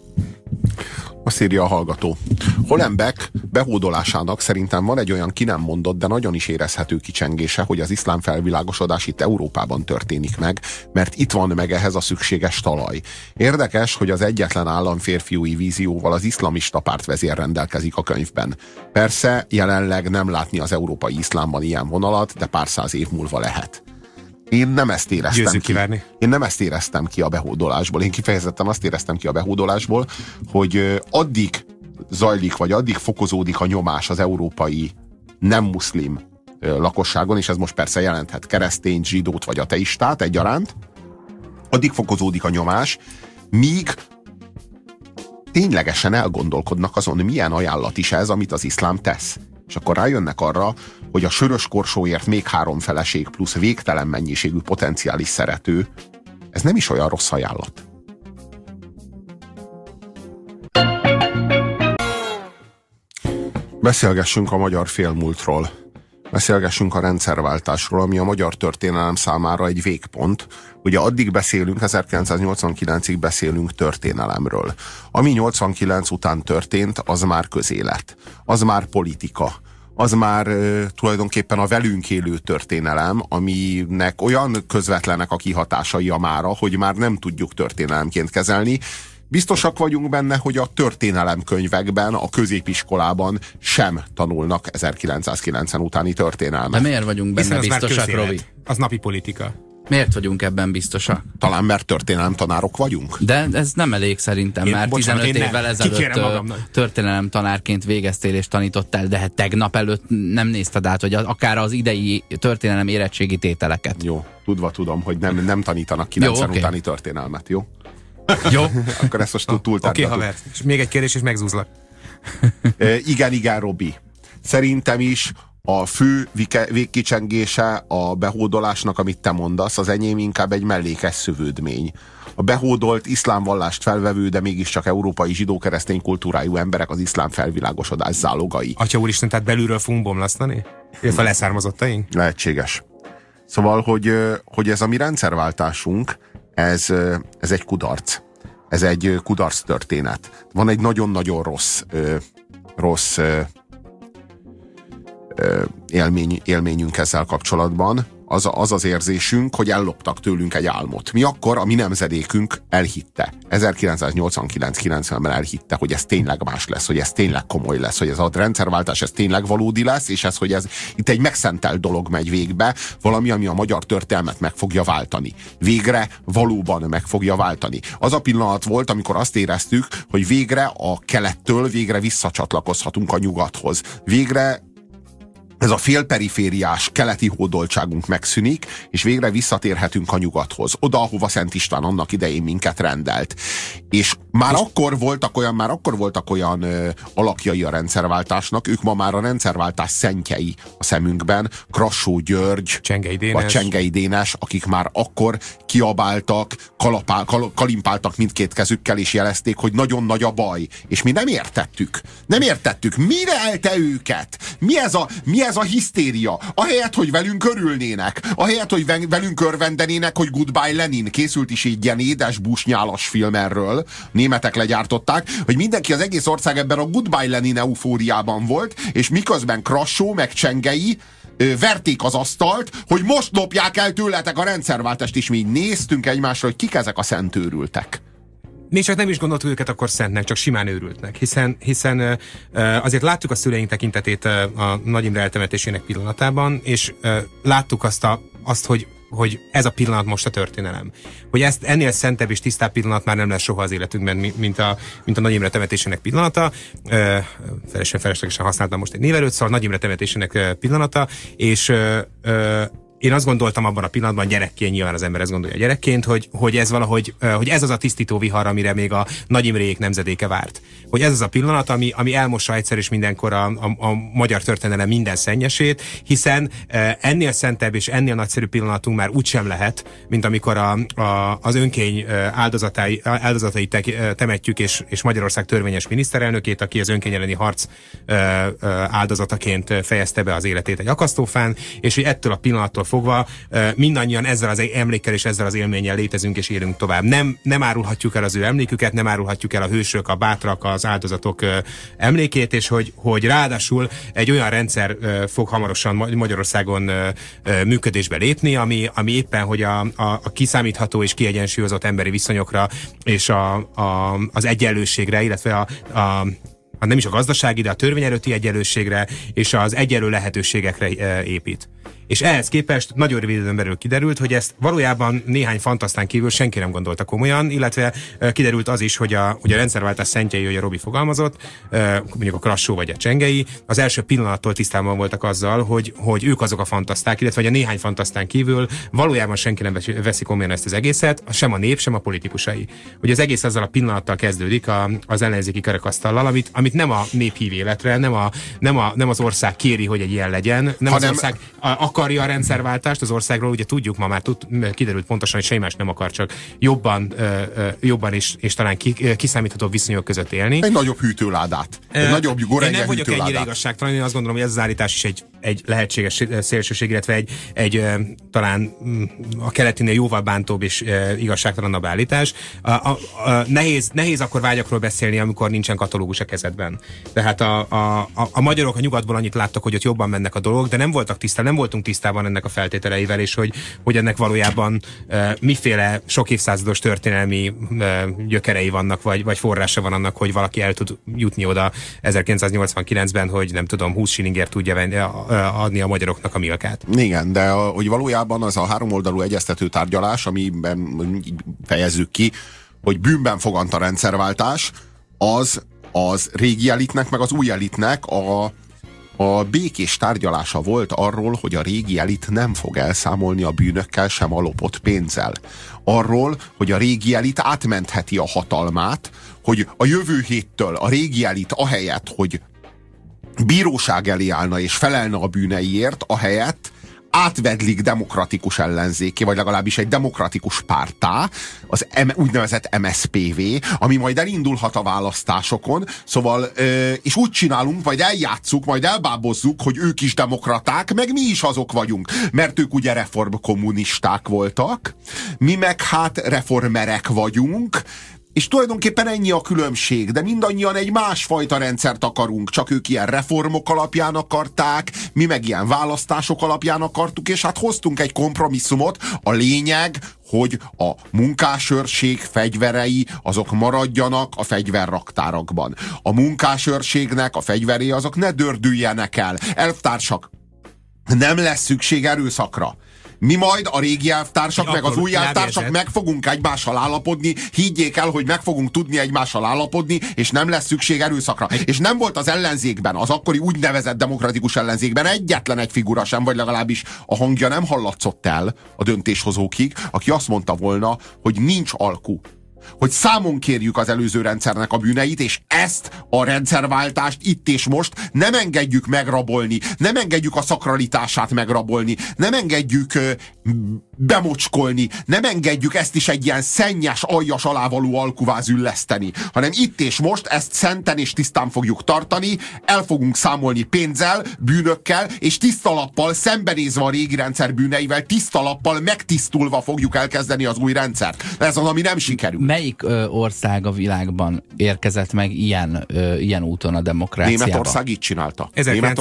Azt írja a hallgató. Hollenbeck behódolásának szerintem van egy olyan ki nem mondott, de nagyon is érezhető kicsengése, hogy az iszlám felvilágosodás itt Európában történik meg, mert itt van meg ehhez a szükséges talaj. Érdekes, hogy az egyetlen államférfiúi vízióval az iszlamista pártvezér rendelkezik a könyvben. Persze jelenleg nem látni az európai iszlámban ilyen vonalat, de pár száz év múlva lehet. Én nem ezt éreztem ki. Én nem ezt éreztem ki a behódolásból. Én kifejezetten azt éreztem ki a behódolásból, hogy addig zajlik, vagy addig fokozódik a nyomás az európai nem muszlim lakosságon, és ez most persze jelenthet keresztényt, zsidót vagy ateistát egyaránt, addig fokozódik a nyomás, míg ténylegesen elgondolkodnak azon, milyen ajánlat is ez, amit az iszlám tesz. És akkor rájönnek arra, hogy a sörös korsóért még 3 feleség plusz végtelen mennyiségű potenciális szerető, ez nem is olyan rossz ajánlat. Beszélgessünk a magyar félmúltról. Beszélgessünk a rendszerváltásról, ami a magyar történelem számára egy végpont. Ugye addig beszélünk, 1989-ig beszélünk történelemről. Ami 89 után történt, az már közélet. Az már politika. az már tulajdonképpen a velünk élő történelem, aminek olyan közvetlenek a kihatásai a mára, hogy már nem tudjuk történelemként kezelni. Biztosak vagyunk benne, hogy a történelemkönyvekben, a középiskolában sem tanulnak 1990 utáni történelmet. De miért vagyunk benne biztosak, Robi? Az napi politika. Miért vagyunk ebben biztosak? Talán mert történelemtanárok vagyunk. De ez nem elég szerintem, mert 15 évvel ezelőtt történelemtanárként végeztél és tanítottál, de hát tegnap előtt nem nézted át, hogy akár az idei történelem érettségi tételeket. Jó, tudom, hogy nem tanítanak 90 utáni történelmet, jó? Jó. Akkor ezt most túltárgyaltuk. Oké, haver. És még egy kérdés, és megzúzlak. Igen, Robi. Szerintem is a fő végkicsengése a behódolásnak, amit te mondasz, az enyém inkább egy mellékes szövődmény. A behódolt iszlámvallást felvevő, de mégiscsak európai zsidó-keresztény kultúrájú emberek az iszlám felvilágosodás zálogai. Atya úristen, tehát belülről fogunk bomlasztani? Illetve leszármazottaink? Lehetséges. Szóval, hogy ez a mi rendszerváltásunk, ez egy kudarc. Ez egy kudarc történet. Van egy nagyon-nagyon rossz élményünk ezzel kapcsolatban. Az érzésünk, hogy elloptak tőlünk egy álmot. Mi akkor, a mi nemzedékünk elhitte. 1989-90-ben elhitte, hogy ez tényleg más lesz, hogy ez tényleg komoly lesz, hogy ez a rendszerváltás ez tényleg valódi lesz, és hogy ez itt egy megszentelt dolog megy végbe, valami, ami a magyar történelmet meg fogja váltani. Végre valóban meg fogja váltani. Az a pillanat volt, amikor azt éreztük, hogy végre a kelettől végre visszacsatlakozhatunk a nyugathoz. Végre ez a félperifériás keleti hódoltságunk megszűnik, és végre visszatérhetünk a nyugathoz. Oda, ahova Szent István annak idején minket rendelt. És már akkor voltak olyan alakjai a rendszerváltásnak, ők ma már a rendszerváltás szentjei a szemünkben. Krassó György, vagy Csengei Dénes, akik már akkor kiabáltak, kalimpáltak mindkét kezükkel, és jelezték, hogy nagyon nagy a baj. És mi nem értettük. Mi relte őket? Mi ez a hisztéria? Ahelyett, hogy velünk örülnének, ahelyett, hogy velünk örvendenének, hogy Goodbye Lenin, készült is egy ilyen édes busnyálas film erről, németek legyártották, hogy mindenki, az egész ország ebben a Goodbye Lenin eufóriában volt, és miközben Krassó meg Csengei verték az asztalt, hogy most lopják el tőletek a rendszerváltást, és mi így néztünk egymásra, hogy kik ezek a szentőrültek. Mi csak nem is gondoltuk őket akkor szentnek, csak simán őrültnek, hiszen azért láttuk a szüleink tekintetét a Nagy Imre eltemetésének pillanatában, és láttuk azt, hogy ez a pillanat most a történelem. Hogy ennél szentebb és tisztább pillanat már nem lesz soha az életünkben, mint a Nagy Imre temetésének pillanata. Feleslegesen használtam most egy névelőt, szóval Nagy Imre temetésének pillanata, és én azt gondoltam abban a pillanatban, gyerekként, nyilván az ember ezt gondolja gyerekként, hogy ez valahogy, hogy ez az a tisztító vihar, amire még a Nagy Imréjék nemzedéke várt. Hogy ez az a pillanat, ami elmossa egyszer és mindenkor a magyar történelem minden szennyesét, hiszen ennél szentebb és ennél nagyszerű pillanatunk már úgysem lehet, mint amikor az önkény áldozatait temetjük, és Magyarország törvényes miniszterelnökét, aki az önkény elleni harc áldozataként fejezte be az életét egy akasztófán, és hogy ettől a pillanattól fogva mindannyian ezzel az emlékkel és ezzel az élménnyel létezünk és élünk tovább. Nem árulhatjuk el az ő emléküket, nem árulhatjuk el a hősök, a bátrak, az áldozatok emlékét, és hogy ráadásul egy olyan rendszer fog hamarosan Magyarországon működésbe lépni, ami éppen, hogy a kiszámítható és kiegyensúlyozott emberi viszonyokra és az egyenlőségre, illetve nem is a gazdasági, de a törvény előtti egyenlőségre és az egyenlő lehetőségekre épít. És ehhez képest nagyon rövid időn belül kiderült, hogy ezt valójában néhány fantasztán kívül senki nem gondolta komolyan, illetve kiderült az is, hogy a rendszerváltás szentjei, hogy a Robi fogalmazott, mondjuk a Krassó vagy a Csengei, az első pillanattól tisztában voltak azzal, hogy ők azok a fantaszták, illetve hogy a néhány fantasztán kívül valójában senki nem veszi komolyan ezt az egészet, sem a nép, sem a politikusai. Hogy az egész azzal a pillanattal kezdődik az ellenzéki kerekasztallal, amit nem a nép hív életre, nem az ország kéri, hogy egy ilyen legyen, nem az ország akarja a rendszerváltást az országról, ugye tudjuk, ma már kiderült pontosan, hogy semmi más nem akar, csak jobban és talán kiszámítható viszonyok között élni. Egy nagyobb hűtőládát. Egy nagyobb gorenge hűtőládát. Én nem vagyok ennyire igazságtalan, én azt gondolom, hogy ez az állítás is egy egy lehetséges szélsőség, illetve egy talán a keletinél jóval bántóbb és igazságtalanabb állítás. Nehéz akkor vágyakról beszélni, amikor nincsen katalógus a kezedben. Tehát a magyarok a nyugatból annyit láttak, hogy ott jobban mennek a dolgok, de nem voltunk tisztában ennek a feltételeivel, és hogy ennek valójában miféle sok évszázados történelmi gyökerei vannak, vagy forrása van annak, hogy valaki el tud jutni oda 1989-ben, hogy nem tudom, 20 shillingért tudja adni a magyaroknak a milkát. Igen, de hogy valójában az a háromoldalú egyeztető tárgyalás, amiben fejezzük ki, hogy bűnben fogant a rendszerváltás, az régi elitnek, meg az új elitnek a békés tárgyalása volt arról, hogy a régi elit nem fog elszámolni a bűnökkel, sem a lopott pénzzel. Arról, hogy a régi elit átmentheti a hatalmát, hogy a jövő héttől a régi elit ahelyett, hogy bíróság elé állna és felelne a bűneiért, ahelyett átvedlik demokratikus ellenzéké, vagy legalábbis egy demokratikus párttá, az úgynevezett MSZPV, ami majd elindulhat a választásokon, szóval, és úgy csinálunk, majd eljátszuk, majd elbábozzuk, hogy ők is demokraták, meg mi is azok vagyunk, mert ők ugye reformkommunisták voltak, mi meg hát reformerek vagyunk, és tulajdonképpen ennyi a különbség, de mindannyian egy másfajta rendszert akarunk, csak ők ilyen reformok alapján akarták, mi meg ilyen választások alapján akartuk, és hát hoztunk egy kompromisszumot. A lényeg, hogy a munkásőrség fegyverei azok maradjanak a fegyverraktárakban. A munkásőrségnek a fegyverei azok ne dördüljenek el. Elvtársak, nem lesz szükség erőszakra. Mi majd a régi elvtársak, meg az új elvtársak meg fogunk egymással állapodni, higgyék el, hogy meg fogunk tudni egymással állapodni, és nem lesz szükség erőszakra. És nem volt az ellenzékben, az akkori úgynevezett demokratikus ellenzékben egyetlen egy figura sem, vagy legalábbis a hangja nem hallatszott el a döntéshozókig, aki azt mondta volna, hogy nincs alku. Hogy számon kérjük az előző rendszernek a bűneit, és ezt a rendszerváltást itt és most nem engedjük megrabolni, nem engedjük a szakralitását megrabolni, nem engedjük bemocskolni, nem engedjük ezt is egy ilyen szennyes, aljas alávaló alkuvá zülleszteni, hanem itt és most ezt szenten és tisztán fogjuk tartani, el fogunk számolni pénzzel, bűnökkel, és tiszta lappal, szembenézve a régi rendszer bűneivel, tiszta lappal, megtisztulva fogjuk elkezdeni az új rendszert. Ez az, ami nem sikerül. Melyik ország a világban érkezett meg ilyen úton a demokráciába? Németország így csinálta.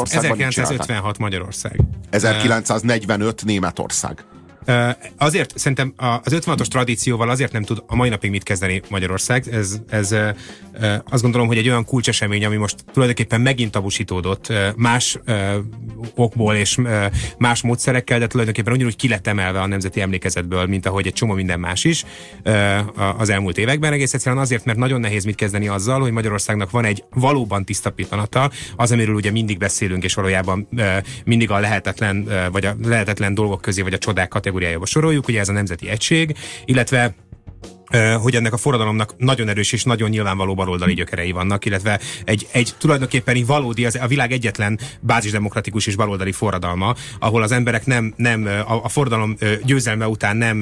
1956 Magyarország. 1945 Németország. Azért szerintem az 56-os tradícióval azért nem tud a mai napig mit kezdeni Magyarország. Ez azt gondolom, hogy egy olyan kulcsesemény, ami most tulajdonképpen megint tabusítódott más okból és más módszerekkel, de tulajdonképpen ugyanúgy ki lett emelve a nemzeti emlékezetből, mint ahogy egy csomó minden más is az elmúlt években. Egész egyszerűen azért, mert nagyon nehéz mit kezdeni azzal, hogy Magyarországnak van egy valóban tiszta pillanata, az, amiről ugye mindig beszélünk, és valójában mindig a lehetetlen dolgok közé, vagy a csodák kategóriájába soroljuk, ugye ez a nemzeti egység, illetve hogy ennek a forradalomnak nagyon erős és nagyon nyilvánvaló baloldali gyökerei vannak, illetve egy tulajdonképpen valódi, a világ egyetlen bázisdemokratikus és baloldali forradalma, ahol az emberek nem a forradalom győzelme után nem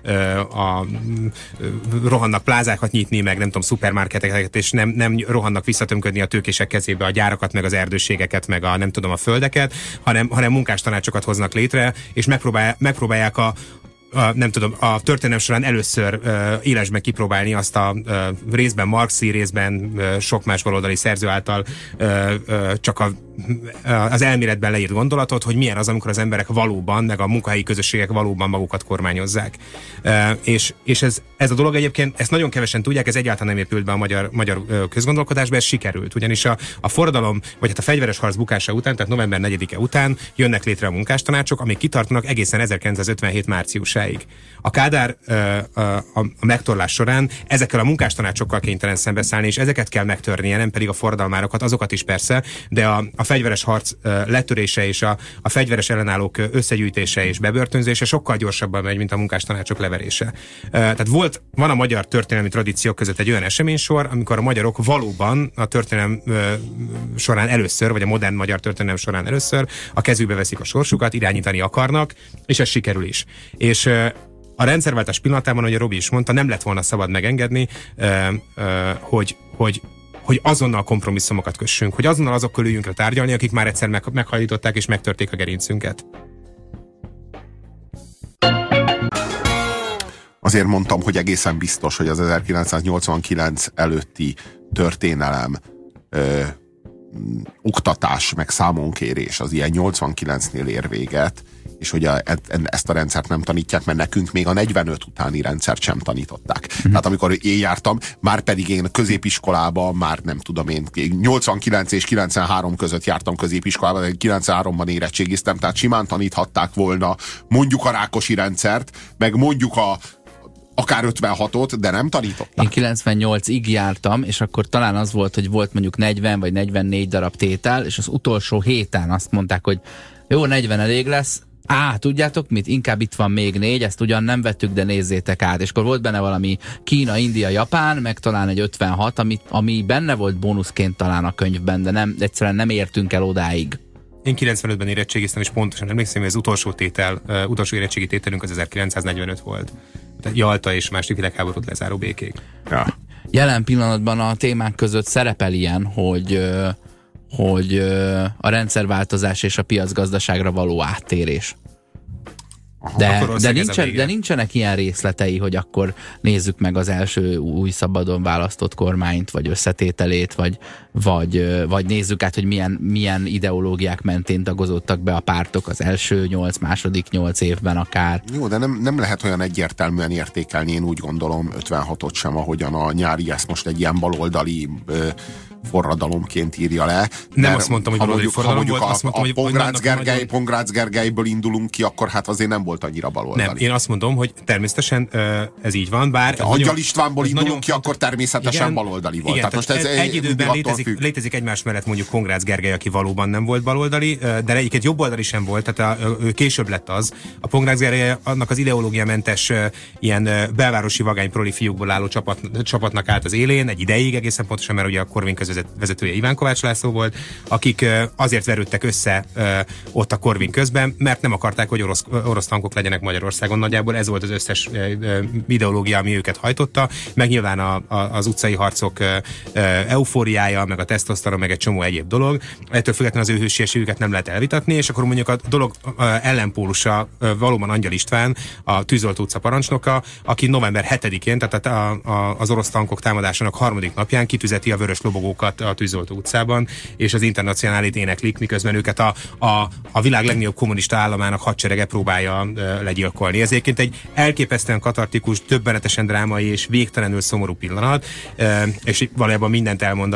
rohannak plázákat nyitni, meg nem tudom, szupermarketeket, és nem rohannak visszatömködni a tőkések kezébe a gyárakat, meg az erdőségeket, meg a nem tudom, a földeket, hanem munkástanácsokat hoznak létre, és megpróbálják nem tudom, a történelem során először élesben kipróbálni azt a részben marxi, részben sok más baloldali szerző által csak az elméletben leírt gondolatot, hogy milyen az, amikor az emberek valóban, meg a munkahelyi közösségek valóban magukat kormányozzák. És ez a dolog egyébként, ezt nagyon kevesen tudják, ez egyáltalán nem épült be a magyar közgondolkodásba, ez sikerült. Ugyanis a forradalom, vagy hát a fegyveres harc bukása után, tehát november 4-e után jönnek létre a munkástanácsok, amik kitartanak egészen 1957 márciusáig. A Kádár a megtorlás során ezekkel a munkástanácsokkal kénytelen szembeszállni, és ezeket kell megtörnie, nem pedig a forradalmárokat, azokat is persze, de a fegyveres harc letörése és a fegyveres ellenállók összegyűjtése és bebörtönzése sokkal gyorsabban megy, mint a munkástanácsok leverése. Tehát van a magyar történelmi tradíciók között egy olyan eseménysor, amikor a magyarok valóban a történelem során először, vagy a modern magyar történelem során először a kezükbe veszik a sorsukat, irányítani akarnak, és ez sikerül is. És a rendszerváltás pillanatában, ahogy a Robi is mondta, nem lett volna szabad megengedni, hogy hogy azonnal kompromisszumokat kössünk, hogy azonnal azokkal üljünk le tárgyalni, akik már egyszer meghajlították és megtörték a gerincünket. Azért mondtam, hogy egészen biztos, hogy az 1989 előtti történelem, oktatás, meg számonkérés az ilyen 89-nél ér véget, és hogy ezt a rendszert nem tanítják, mert nekünk még a 45 utáni rendszert sem tanították. Tehát amikor én jártam, már pedig én középiskolában, már nem tudom én, 89 és 93 között jártam középiskolában, 93-ban érettségiztem, tehát simán taníthatták volna mondjuk a Rákosi rendszert, meg mondjuk akár 56-ot, de nem tanították. Én 98-ig jártam, és akkor talán az volt, hogy volt mondjuk 40 vagy 44 darab tétel, és az utolsó héten azt mondták, hogy jó, 40 elég lesz, tudjátok mit? Inkább itt van még 4, ezt ugyan nem vettük, de nézzétek át. És akkor volt benne valami Kína, India, Japán, meg talán egy 56, ami benne volt bónuszként talán a könyvben, de egyszerűen nem értünk el odáig. Én 95-ben érettségiztem, és pontosan emlékszem, hogy az utolsó érettségi tételünk az 1945 volt. Tehát Jalta és második világháborút lezáró békék. Ja. Jelen pillanatban a témák között szerepel ilyen, hogy a rendszerváltozás és a piacgazdaságra való áttérés. De nincsenek ilyen részletei, hogy akkor nézzük meg az első új szabadon választott kormányt, vagy összetételét, vagy nézzük át, hogy milyen ideológiák mentén tagozódtak be a pártok az első második 8 évben akár. Jó, de nem lehet olyan egyértelműen értékelni, én úgy gondolom 56-ot sem, ahogyan a Nyári ezt most egy ilyen baloldali forradalomként írja le. Nem azt mondtam, hogy baloldali forradalom volt, azt mondtam, hogy Pongrácz Gergelyből indulunk ki, akkor hát azért nem volt annyira baloldali. Nem, én azt mondom, hogy természetesen ez így van, bár... Ha Angyal Istvánból indulunk ki, akkor természetesen igen, baloldali volt. Igen, tehát most ez egy időben létezik egymás mellett mondjuk Pongrácz Gergely, aki valóban nem volt baloldali, de egyébként jobboldali sem volt, tehát ő később lett az. A Pongrácz Gergely annak az ideológiamentes ilyen belvárosi vagány proli fiúkból álló csapatnak állt az élén, egy ideig egészen pontosan, mert ugye a Korvin vezetője Iván Kovács László volt, akik azért verődtek össze ott a Korvin közben, mert nem akarták, hogy orosz tankok legyenek Magyarországon. Nagyjából ez volt az összes ideológia, ami őket hajtotta, meg nyilván az utcai harcok eufóriája, meg a tesztoszteron, meg egy csomó egyéb dolog. Ettől függetlenül az ő hősieségüket nem lehet elvitatni, és akkor mondjuk a dolog ellenpólusa valóban Angyal István, a Tűzoltó utca parancsnoka, aki november 7-én, tehát az orosz tankok támadásának 3. napján kitüzeti a vörös lobogókat a Tűzoltó utcában, és az Internacionálit éneklik, miközben őket a világ legnagyobb kommunista államának hadserege próbálja legyilkolni. Ez egyébként egy elképesztően katartikus, döbbenetesen drámai és végtelenül szomorú pillanat, és valójában mindent elmond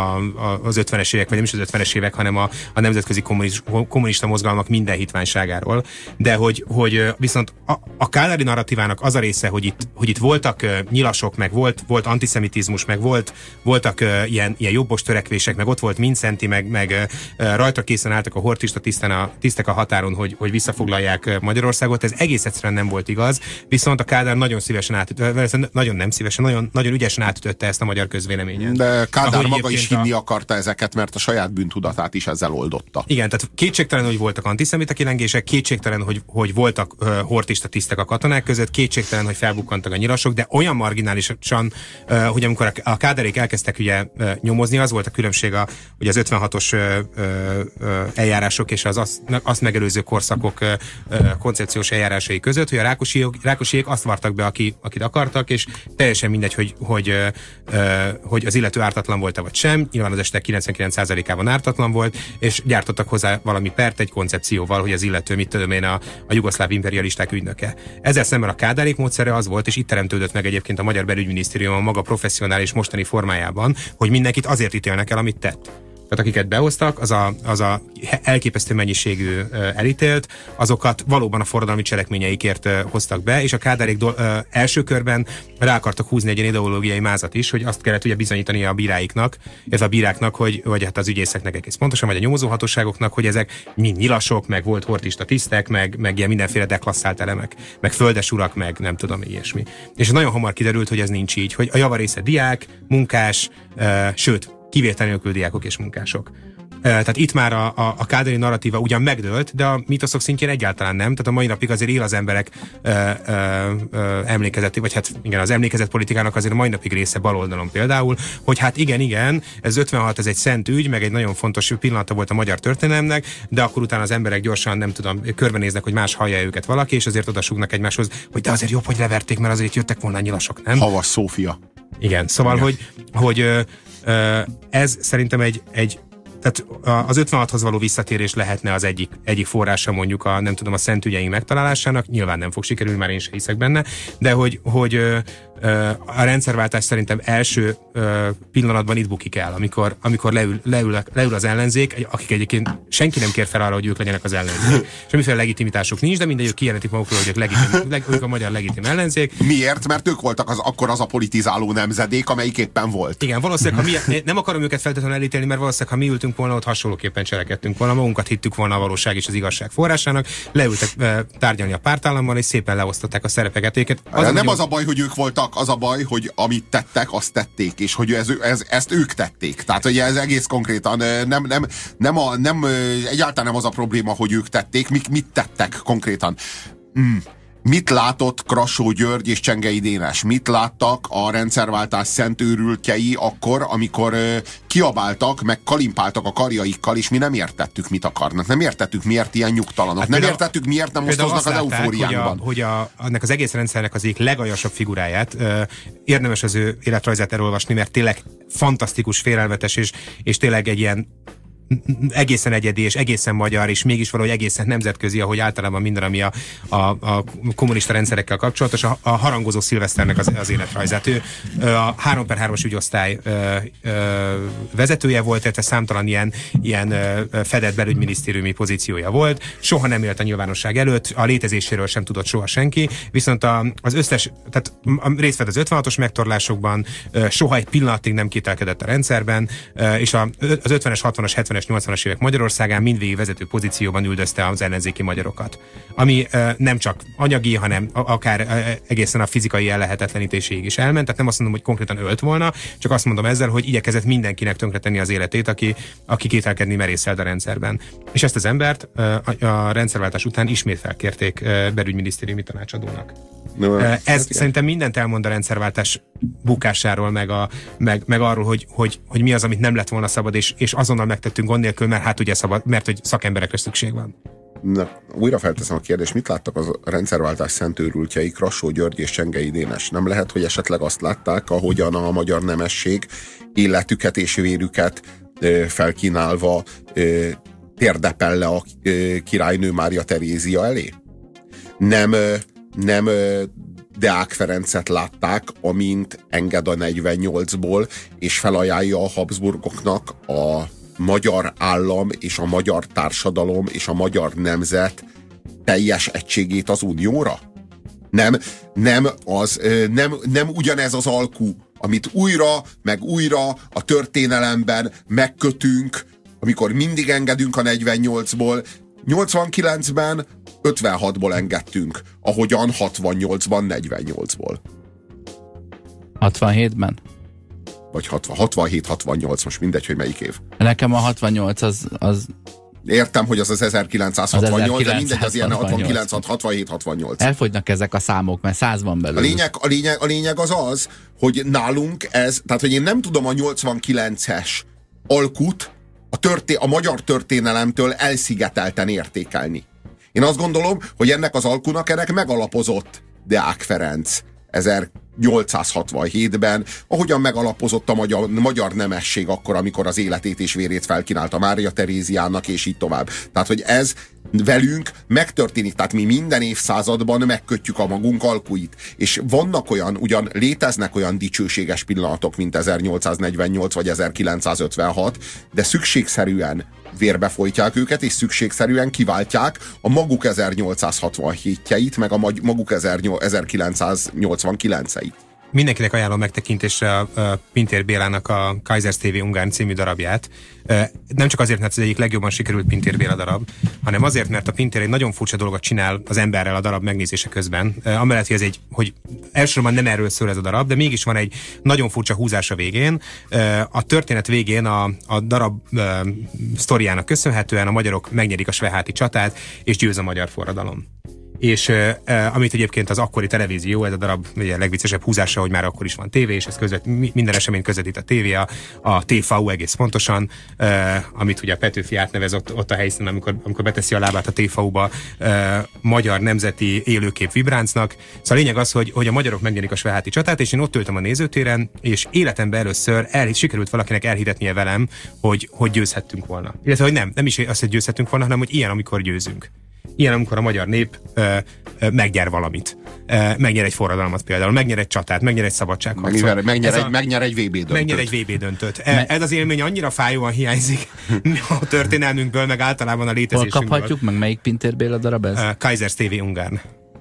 az 50-es évek, vagy nem is az 50-es évek, hanem a nemzetközi kommunista mozgalmak minden hitványságáról. De hogy viszont a kádári narratívának az a része, hogy itt voltak nyilasok, meg volt antiszemitizmus, meg voltak ilyen jobbos törekvések, meg ott volt Mindszenty, meg rajta készen álltak a hortista tisztek a határon, hogy visszafoglalják Magyarországot. Ez egész egyszerűen nem volt igaz, viszont a Kádár nagyon szívesen nagyon ügyesen átütötte ezt a magyar közvéleményen. De Kádár maga is hinni akarta ezeket, mert a saját bűntudatát is ezzel oldotta. Igen, tehát kétségtelen, hogy voltak antiszemita kilengések, kétségtelen, hogy voltak hortista tisztek a katonák között, kétségtelen, hogy felbukkantak a nyilasok, de olyan marginálisan, hogy amikor a Kádárék elkezdtek ugye nyomozni, az volt a különbség ugye az 56-os eljárások és az azt megelőző korszakok koncepciós eljárásai között, hogy a Rákosiék azt vartak be, akit akartak, és teljesen mindegy, hogy az illető ártatlan volt-e vagy sem, nyilván az esetek 99%-ában ártatlan volt, és gyártottak hozzá valami pert egy koncepcióval, hogy az illető, mit tudom én, a jugoszláv imperialisták ügynöke. Ezzel szemben a Kádárék módszere az volt, és itt teremtődött meg egyébként a Magyar Belügyminisztérium a maga professzionális mostani formájában, hogy mindenkit azért ítélnek el, amit tett. Tehát akiket behoztak, az a elképesztő mennyiségű elítélt, azokat valóban a forradalmi cselekményeikért hoztak be, és a Kádárék első körben rá akartak húzni egy ilyen ideológiai mázat is, hogy azt kellett ugye bizonyítani a bíráiknak, illetve a bíráknak, vagy hát az ügyészeknek egész pontosan, vagy a nyomozóhatóságoknak, hogy ezek mind nyilasok, meg volt hortista tisztek, meg ilyen mindenféle deklasszált elemek, meg földes urak, meg nem tudom, ilyesmi. És nagyon hamar kiderült, hogy ez nincs így, hogy a javarésze diák, munkás, sőt, kivétel nélkül diákok és munkások. Tehát itt már a kádori narratíva ugyan megdőlt, de a mítoszok szintjén egyáltalán nem. Tehát a mai napig azért él az emberek emlékezeti, vagy hát igen, az emlékezetpolitikának azért a mai napig része baloldalon például, hogy hát igen, ez 56, ez egy szent ügy, meg egy nagyon fontos pillanata volt a magyar történelemnek, de akkor utána az emberek gyorsan, nem tudom, körbenéznek, hogy más hallja őket valaki, és azért odasúgnak egymáshoz, hogy de azért jobb, hogy leverték, mert azért jöttek volna nyilasok, nem? Havas Szófia. Igen, szóval, hogy ez szerintem tehát az 56-hoz való visszatérés lehetne az egyik forrása mondjuk a szent ügyeink megtalálásának, nyilván nem fog sikerülni, már én sem hiszek benne, de hogy a rendszerváltás szerintem első pillanatban itt bukik el, amikor leül az ellenzék, akik egyébként senki nem kér fel arra, hogy ők legyenek az ellenzék. Semmiféle legitimitásuk nincs, de mindegy, ők kijelentik magukról, hogy ők a magyar legitim ellenzék. Miért? Mert ők voltak akkor az a politizáló nemzedék, amelyik éppen volt. Igen, valószínűleg, nem akarom őket feltétlenül elítélni, mert valószínűleg, ha mi ültünk volna, ott hasonlóképpen cselekedtünk volna, magunkat hittük volna a valóság és az igazság forrásásának, leültek tárgyalni a pártállammal, és szépen leosztották a szerepeket. Az a baj, hogy ők voltak, az a baj, hogy amit tettek, azt tették, és hogy ezt ők tették. Tehát, hogy ez egész konkrétan egyáltalán nem az a probléma, hogy ők tették, mit tettek konkrétan. Mit látott Krassó György és Csengei Dénes? Mit láttak a rendszerváltás szent őrültjei akkor, amikor kiabáltak, meg kalimpáltak a karjaikkal, és mi nem értettük, mit akarnak. Nem értettük, miért ilyen nyugtalanok. Hát nem értettük, miért nem osztoznak az eufóriánkban. Hogy annak az egész rendszernek az egyik legaljasabb figuráját érdemes az ő életrajzát elolvasni, mert tényleg fantasztikus, félelmetes, és tényleg egy ilyen egészen egyedi és egészen magyar, és mégis valahogy egészen nemzetközi, ahogy általában minden, ami a kommunista rendszerekkel kapcsolatos, a harangozó Szilveszternek az életrajzát. Ő a 3x3-as ügyosztály vezetője volt, illetve számtalan ilyen fedett belügyminisztériumi pozíciója volt. Soha nem élt a nyilvánosság előtt, a létezéséről sem tudott soha senki, viszont az összes, tehát részt vett az 56-os megtorlásokban, soha egy pillanatig nem kételkedett a rendszerben, és az 50-es, 60-as, 70-es, 80-as évek Magyarországán mindvégig vezető pozícióban üldözte az ellenzéki magyarokat. Ami nem csak anyagi, hanem akár egészen a fizikai ellehetetlenítéséig is elment, tehát nem azt mondom, hogy konkrétan ölt volna, csak azt mondom ezzel, hogy igyekezett mindenkinek tönkretenni az életét, aki kételkedni merészelt a rendszerben. És ezt az embert a rendszerváltás után ismét felkérték belügyminisztériumi tanácsadónak. Ez szerintem mindent elmond a rendszerváltás bukásáról, meg arról, hogy mi az, amit nem lett volna szabad, és azonnal megtettünk gond nélkül, mert hát ugye szabad, mert hogy szakemberekre szükség van. Na, újra felteszem a kérdést, mit láttak a rendszerváltás szentőrültjei, Krassó György és Csengei Dénes? Nem lehet, hogy esetleg azt látták, ahogyan a magyar nemesség életüket és vérüket felkínálva térdepelle a királynő Mária Terézia elé? Nem Deák Ferencet látták, amint enged a 48-ból, és felajánlja a Habsburgoknak a magyar állam és a magyar társadalom és a magyar nemzet teljes egységét az unióra? Nem ugyanez az alkú, amit újra, meg újra a történelemben megkötünk, amikor mindig engedünk a 48-ból, 89-ben 56-ból engedtünk, ahogyan 68-ban 48-ból. 67-ben? Vagy 67-68, most mindegy, hogy melyik év. Nekem a 68 az... Értem, hogy az 1968, de mindegy, az ilyen 69-67-68. Elfogynak ezek a számok, mert 100 van belőle. A lényeg az, hogy nálunk ez, tehát hogy én nem tudom a 89-es alkut a magyar történelemtől elszigetelten értékelni. Én azt gondolom, hogy ennek az alkunak megalapozott Deák Ferenc 1867-ben, ahogyan megalapozott a magyar nemesség akkor, amikor az életét és vérét felkínálta Mária Teréziának, és így tovább. Tehát, hogy ez velünk megtörténik, tehát mi minden évszázadban megkötjük a magunk alkuit. És vannak ugyan léteznek olyan dicsőséges pillanatok, mint 1848 vagy 1956, de szükségszerűen vérbe folytják őket, és szükségszerűen kiváltják a maguk 1867-jeit, meg a maguk 1989-eit. mindenkinek ajánlom megtekintésre a Pintér Bélának a Kaisers TV Ungarn című darabját. Nem csak azért, mert az egyik legjobban sikerült Pintér Béla darab, hanem azért, mert a Pintér egy nagyon furcsa dolgot csinál az emberrel a darab megnézése közben. Amellett, hogy elsősorban nem erről szól ez a darab, de mégis van egy nagyon furcsa húzás a végén. A történet végén a darab sztoriának köszönhetően a magyarok megnyerik a Sveháti csatát, és győz a magyar forradalom. És amit egyébként az akkori televízió, ez a darab ugye, legviccesebb húzása, hogy már akkor is van tévé, és ez minden esemény közvetít a tévé, a TV egész pontosan, amit ugye a Petőfi átnevez ott a helyszínen, amikor beteszi a lábát a TV-ba, magyar nemzeti élőkép vibráncnak. Szóval a lényeg az, hogy a magyarok megnyerik a Sveháti csatát, és én ott ültem a nézőtéren, és életemben először sikerült valakinek elhitetnie velem, hogy győzhettünk volna. Illetve, hogy nem is azt, hogy győzhetünk volna, hanem hogy ilyen, amikor győzünk. Ilyen, amikor a magyar nép megnyer valamit. Megnyer egy forradalmat például, megnyer egy csatát, megnyer egy szabadságharcot. Megnyer egy VB döntőt. Megnyer egy VB döntőt. Ez az élmény annyira fájóan hiányzik a történelmünkből, meg általában a létezésünkből. Hol kaphatjuk meg? Melyik Pintér Béla darab ez? Kaisers TV Ungarn.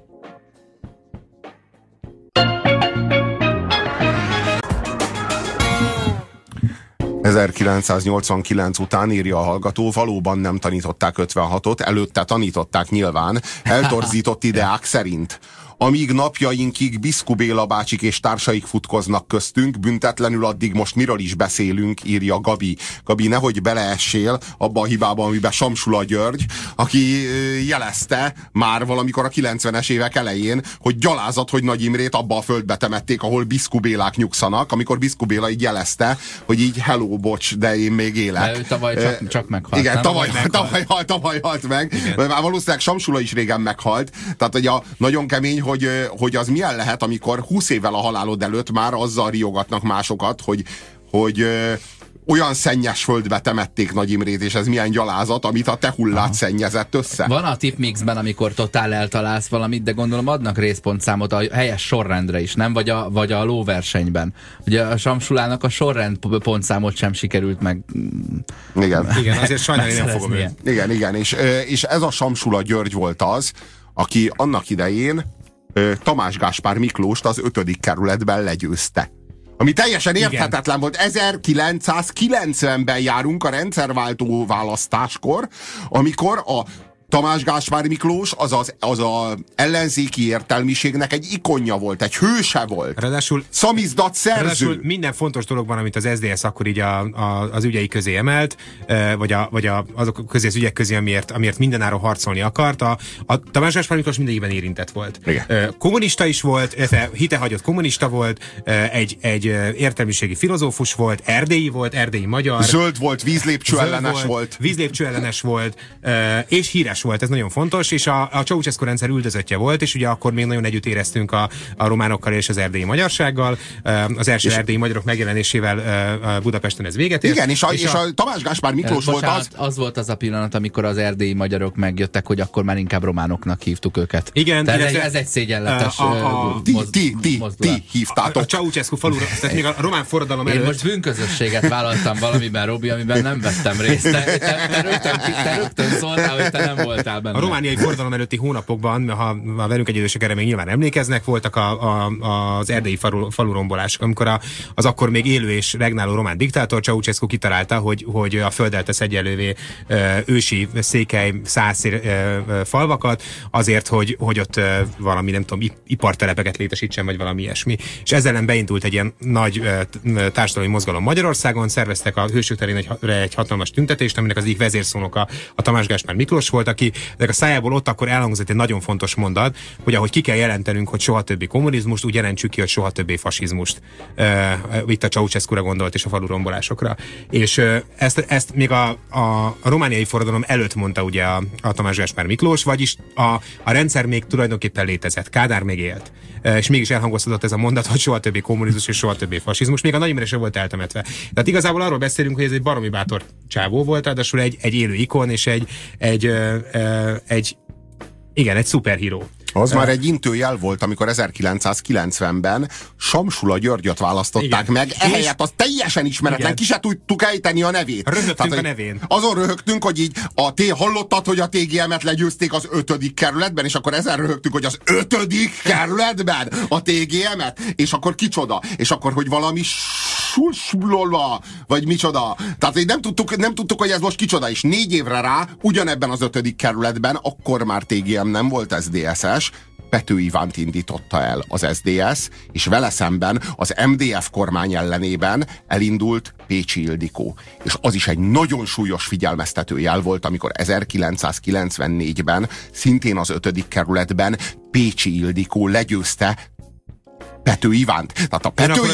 ...1989 után írja a hallgató, valóban nem tanították 56-ot, előtte tanították nyilván, eltorzított ideák szerint. Amíg napjainkig Biszku Béla bácsik és társaik futkoznak köztünk, büntetlenül addig most miről is beszélünk, írja Gabi. Gabi, nehogy beleessél abba a hibába, amiben Samsula György, aki jelezte már valamikor a 90-es évek elején, hogy gyalázat, hogy Nagy Imrét abba a földbe temették, ahol Biszku Bélák nyugszanak, amikor Biszku Béla így jelezte, hogy így hello, bocs, de én még élek. De ő tavaly csak meghalt. Igen, tavaly halt meg. Már valószínűleg Samsula is régen meghalt. Tehát, hogy nagyon kemény, hogy az milyen lehet, amikor 20 évvel a halálod előtt már azzal riogatnak másokat, hogy olyan szennyes földbe temették Nagy Imrét, és ez milyen gyalázat, amit a te hullát szennyezett össze. Van a tipmixben, amikor totál eltalálsz valamit, de gondolom adnak részpontszámot a helyes sorrendre is, nem? Vagy a lóversenyben. Ugye a Samsulának a sorrend pontszámot sem sikerült meg. Igen, azért sajnálni nem fogom őt. Igen, és ez a Samsula György volt az, aki annak idején Tamás Gáspár Miklóst az 5. kerületben legyőzte. Ami teljesen érthetetlen volt. 1990-ben járunk a rendszerváltó választáskor, amikor a Tamás Gáspár Miklós az a ellenzéki értelmiségnek egy ikonja volt, egy hőse volt. Ráadásul szamizdat szerző. Ráadásul minden fontos dologban, amit az SZDSZ akkor így az ügyei közé emelt, vagy azok közé az ügyek közé, amiért mindenáron harcolni akart, a Tamás Gáspár Miklós mindegyikben érintett volt. Kommunista is volt, hitehagyott kommunista volt, egy értelmiségi filozófus volt, erdélyi magyar. Zöld volt, vízlépcső ellenes volt, és híres volt, ez nagyon fontos, és a Ceausescu rendszer üldözöttje volt, és ugye akkor még nagyon együtt éreztünk a románokkal és az erdélyi magyarsággal. Az első erdélyi magyarok megjelenésével Budapesten ez véget ért. Igen, és a Tamás Gáspár Miklós volt az... Az volt az a pillanat, amikor az erdélyi magyarok megjöttek, hogy akkor már inkább románoknak hívtuk őket. Igen. Ez egy szégyenletes ti hívtátok. A Ceausescu falura, tehát még a román forradalom előtt... Én most bűnközösséget vállaltam valamiben, Robi, amiben nem vettem részt. Te rögtön szóltál, hogy te nem voltál benne. A romániai forradalom előtti hónapokban, ha velünk egy idősek erre még nyilván emlékeznek, voltak az erdélyi falurombolások, amikor az akkor még élő és regnáló román diktátor Ceausescu kitalálta, hogy a földdel tesz egyenlővé ősi székely szász falvakat, azért, hogy ott valami, nem tudom, ipartelepeket létesítsen, vagy valami ilyesmi. És ezzel ellen beindult egy ilyen nagy társadalmi mozgalom Magyarországon, szerveztek a Hősök terén egy hatalmas tüntetést, aminek az egyik vezérszónoka a Tamás Gáspár Miklós volt, aki a szájából ott akkor elhangzott egy nagyon fontos mondat, hogy ahogy ki kell jelentenünk, hogy soha többi kommunizmust, úgy jelentsük ki, hogy soha többé fasizmust. Itt a Ceausescu-ra gondolt és a falurombolásokra. És ezt még a romániai forradalom előtt mondta ugye a Tamás Gáspár Miklós, vagyis a rendszer még tulajdonképpen létezett. Kádár még élt. És mégis elhangoztatott ez a mondat, hogy soha többé kommunizmus és soha többé fasizmus. Még a Nagy Imre sem volt eltemetve. Tehát igazából arról beszélünk, hogy ez egy baromi bátor csávó volt, ráadásul egy élő ikon és egy szuperhíró. Az már egy intőjel volt, amikor 1990-ben Samsula Györgyöt választották meg, ehelyett az teljesen ismeretlen, ki se tudtuk ejteni a nevét. Röhögtünk a nevén. Azon röhögtünk, hogy így hallottad, hogy a TGM-et legyőzték az 5. kerületben, és akkor ezen röhögtünk, hogy az 5. kerületben a TGM-et, és akkor kicsoda, és akkor, hogy valami sulsulolva, vagy micsoda. Tehát nem tudtuk, hogy ez most kicsoda, és 4 évre rá, ugyanebben az 5. kerületben, akkor már TGM nem volt SZDSZ-es, Pető Ivánt indította el az SZDSZ, és vele szemben az MDF kormány ellenében elindult Pécsi Ildikó. És az is egy nagyon súlyos figyelmeztető jel volt, amikor 1994-ben, szintén az 5. kerületben Pécsi Ildikó legyőzte Pető Ivánt. Tehát a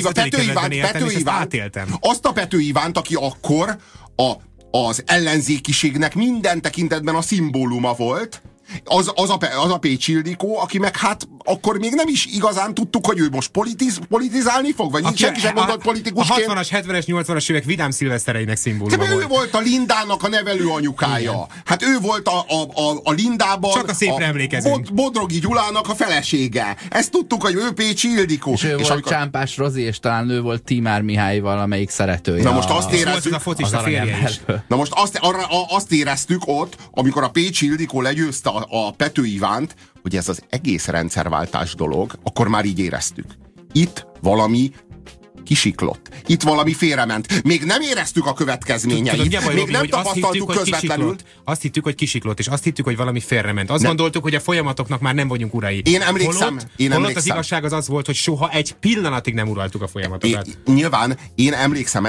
Pető Ivánt, azt a Pető Ivánt, aki akkor az ellenzékiségnek minden tekintetben a szimbóluma volt, az a Pécsi Ildikó, aki meg hát akkor még nem is igazán tudtuk, hogy ő most politizálni fog, vagy senki sem mondott politikusként. A 60-as, 70-es, 80-as évek vidám szilvesztereinek szimbóluma volt. Ő volt a Lindának a nevelő anyukája. Igen. Hát ő volt a Lindában csak a szépre emlékezünk. Bodrogi Gyulának a felesége. Ezt tudtuk, hogy ő Pécsi Ildikó. És ő volt amikor... Csámpás Rozi, és talán ő volt Tímár Mihály valamelyik szeretője. Na most azt érezzük, a focista férje is. Na most azt éreztük ott, amikor a Pécsi Ildikó legyőzte a Pető Ivánt, hogy ez az egész rendszerváltás dolog, akkor már így éreztük. Itt valami kisiklott. Itt valami félrement. Még nem éreztük a következményeit. Még nem tapasztaltuk közvetlenül. Azt hittük, hogy kisiklott, és azt hittük, hogy valami félrement. Azt gondoltuk, hogy a folyamatoknak már nem vagyunk urai. Én emlékszem. Holott az igazság az volt, hogy soha egy pillanatig nem uraltuk a folyamatokat. Nyilván én emlékszem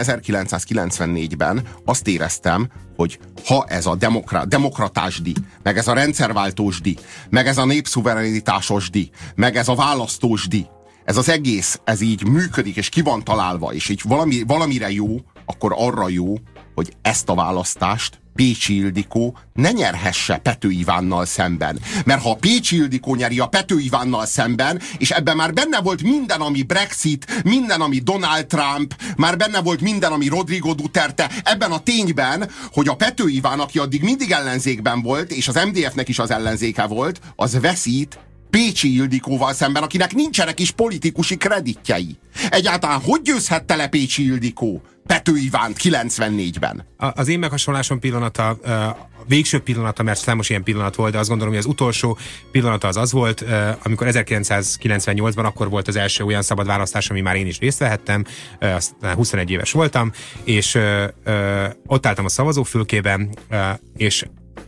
1994-ben azt éreztem, hogy ha ez a demokratásdi, meg ez a rendszerváltósdi, meg ez a népszuverenitásosdi, meg ez a választósdi, ez az egész, ez így működik, és ki van találva, és így valamire jó, akkor arra jó, hogy ezt a választást Pécsi Ildikó ne nyerhesse Pető Ivánnal szemben. Mert ha a Pécsi Ildikó nyeri a Pető Ivánnal szemben, és ebben már benne volt minden, ami Brexit, minden, ami Donald Trump, már benne volt minden, ami Rodrigo Duterte, ebben a tényben, hogy a Pető Iván, aki addig mindig ellenzékben volt, és az MDF-nek is az ellenzéke volt, az veszít Pécsi Ildikóval szemben, akinek nincsenek is politikusi kreditjei. Egyáltalán hogy győzhette le Pécsi Ildikó Pető Ivánt 94-ben? Az én meghasonlásom pillanata, a végső pillanata, mert számos ilyen pillanat volt, de azt gondolom, hogy az utolsó pillanata az volt, amikor 1998-ban akkor volt az első olyan szabad választás, ami már én is részt vehettem, 21 éves voltam, és ott álltam a szavazófülkében, és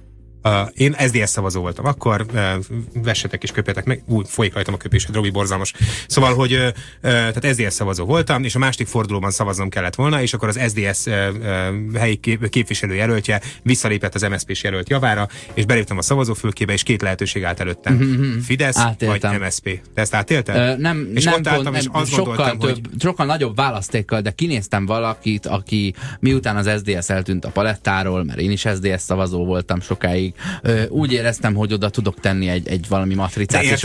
én SZDSZ szavazó voltam akkor, vessetek és köpjetek meg, folyik rajtam a köpés, Robi borzalmas. Szóval, hogy tehát SZDSZ szavazó voltam, és a második fordulóban szavaznom kellett volna, és akkor az SZDSZ helyi képviselőjelöltje visszalépett az MSZP-s jelölt javára, és beléptem a szavazófülkébe, és 2 lehetőség állt előttem. Fidesz átéltem. vagy MSZP. Te ezt átélted? Nem, és nem ott álltam, és azt gondoltam, hogy... Sokkal nagyobb választékkal, de kinéztem valakit, aki miután az SZDSZ eltűnt a palettáról, mert én is SZDSZ szavazó voltam sokáig, úgy éreztem, hogy oda tudok tenni egy valami matricát. És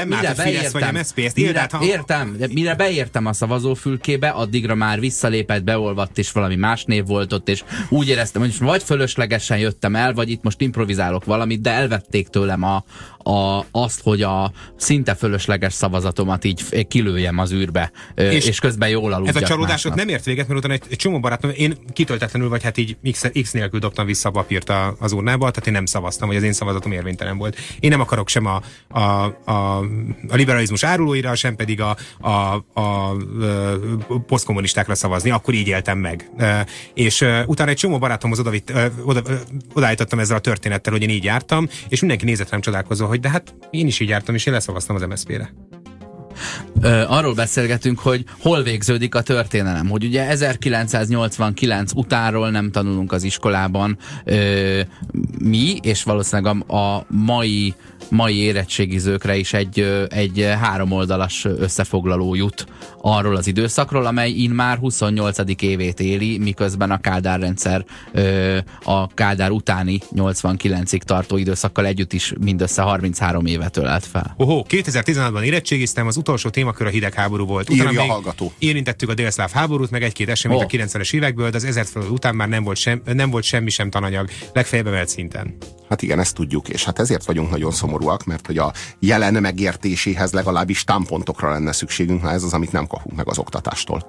mire beértem a szavazófülkébe, addigra már visszalépett, beolvadt, és valami más név volt ott, és úgy éreztem, hogy vagy fölöslegesen jöttem el, vagy itt most improvizálok valamit, de elvették tőlem azt, hogy a szinte fölösleges szavazatomat így kilőjem az űrbe, és közben jól aludjak. Ez a csalódásod nem ért véget, mert utána egy csomó barátom, én kitöltetlenül, vagy hát így X nélkül dobtam vissza a papírt az urnába, tehát én nem szavaztam, hogy az én szavazatom érvénytelen volt. Én nem akarok sem a liberalizmus árulóira, sem pedig a posztkommunistákra szavazni. Akkor így éltem meg. És utána egy csomó barátomhoz odaállítottam ezzel a történettel, hogy én így jártam, és mindenki nézett rám csodálkozva, hogy de hát én is így jártam, és én leszavaztam az MSZP-re. Arról beszélgetünk, hogy hol végződik a történelem, hogy ugye 1989 utánról nem tanulunk az iskolában mi, és valószínűleg a mai érettségizőkre is egy 3 oldalas összefoglaló jut arról az időszakról, amely immár 28. évét éli, miközben a Kádár rendszer a Kádár utáni 89-ig tartó időszakkal együtt is mindössze 33 évet ölelt fel. 2016-ban érettségiztem, az utolsó témakör a hidegháború volt. Írja a hallgató. Érintettük a délszláv háborút, meg egy-két eseményt a 90-es évekből, de az 1000 fölött után már nem volt semmi sem tananyag, legfeljebb emelt szinten. Hát igen, ezt tudjuk, és hát ezért vagyunk nagyon szomorúak szomorúak, mert hogy a jelen megértéséhez legalábbis támpontokra lenne szükségünk, na ez az, amit nem kapunk meg az oktatástól.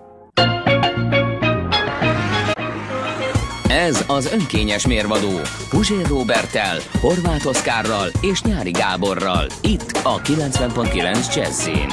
Ez az önkényes mérvadó Puzsér Róberttel, Horváth Oszkárral és Nyári Gáborral. Itt a 90.9 Jazzin.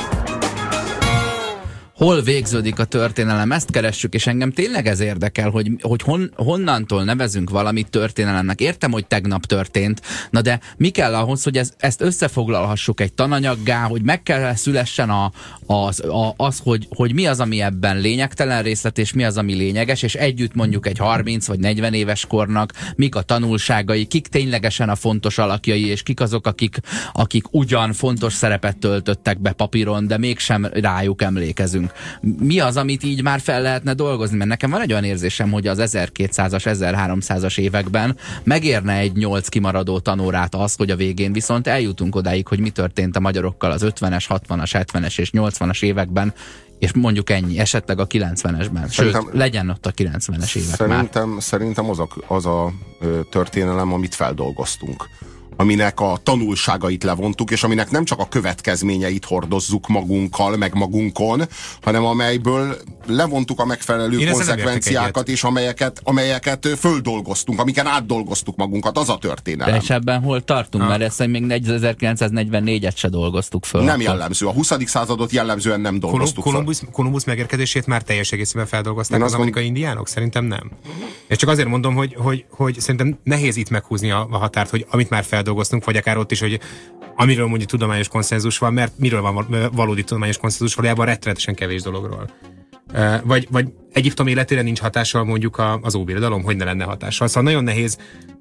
Hol végződik a történelem? Ezt keressük, és engem tényleg ez érdekel, hogy honnantól nevezünk valamit történelemnek. Értem, hogy tegnap történt, na de mi kell ahhoz, hogy ezt összefoglalhassuk egy tananyaggá, hogy meg kell szülessen az, hogy mi az, ami ebben lényegtelen részlet, és mi az, ami lényeges, és együtt mondjuk egy 30 vagy 40 éves kornak mik a tanulságai, kik ténylegesen a fontos alakjai, és kik azok, akik ugyan fontos szerepet töltöttek be papíron, de mégsem rájuk emlékezünk. Mi az, amit így már fel lehetne dolgozni? Mert nekem van egy olyan érzésem, hogy az 1200-as, 1300-as években megérne egy 8 kimaradó tanórát az, hogy a végén viszont eljutunk odáig, hogy mi történt a magyarokkal az 50-es, 60-as, 70-es és 80-as években, és mondjuk ennyi, esetleg a 90-esben. Sőt, legyen ott a 90-es évek Szerintem az a történelem, amit feldolgoztunk, aminek a tanulságait levontuk, és aminek nem csak a következményeit hordozzuk magunkkal, meg magunkon, hanem amelyből levontuk a megfelelő konzekvenciákat, és amelyeket földolgoztunk, amiken átdolgoztuk magunkat, az a történelem. De és ebben hol tartunk? Mert ezt még 1944-et se dolgoztuk föl. Nem jellemző. A 20. századot jellemzően nem dolgoztuk föl. Kolumbusz megérkezését már teljes egészében feldolgozták az amerikai indiánok? Szerintem nem. És csak azért mondom, hogy szerintem nehéz itt meghúzni a határt, hogy amit már feldolgoztunk, vagy akár ott is, hogy amiről mondjuk tudományos konszenzus van, mert miről van valódi tudományos konszenzus, valójában rettenetesen kevés dologról. Vagy Egyiptom életére nincs hatással mondjuk az óbirodalom, hogy ne lenne hatással. Szóval nagyon nehéz,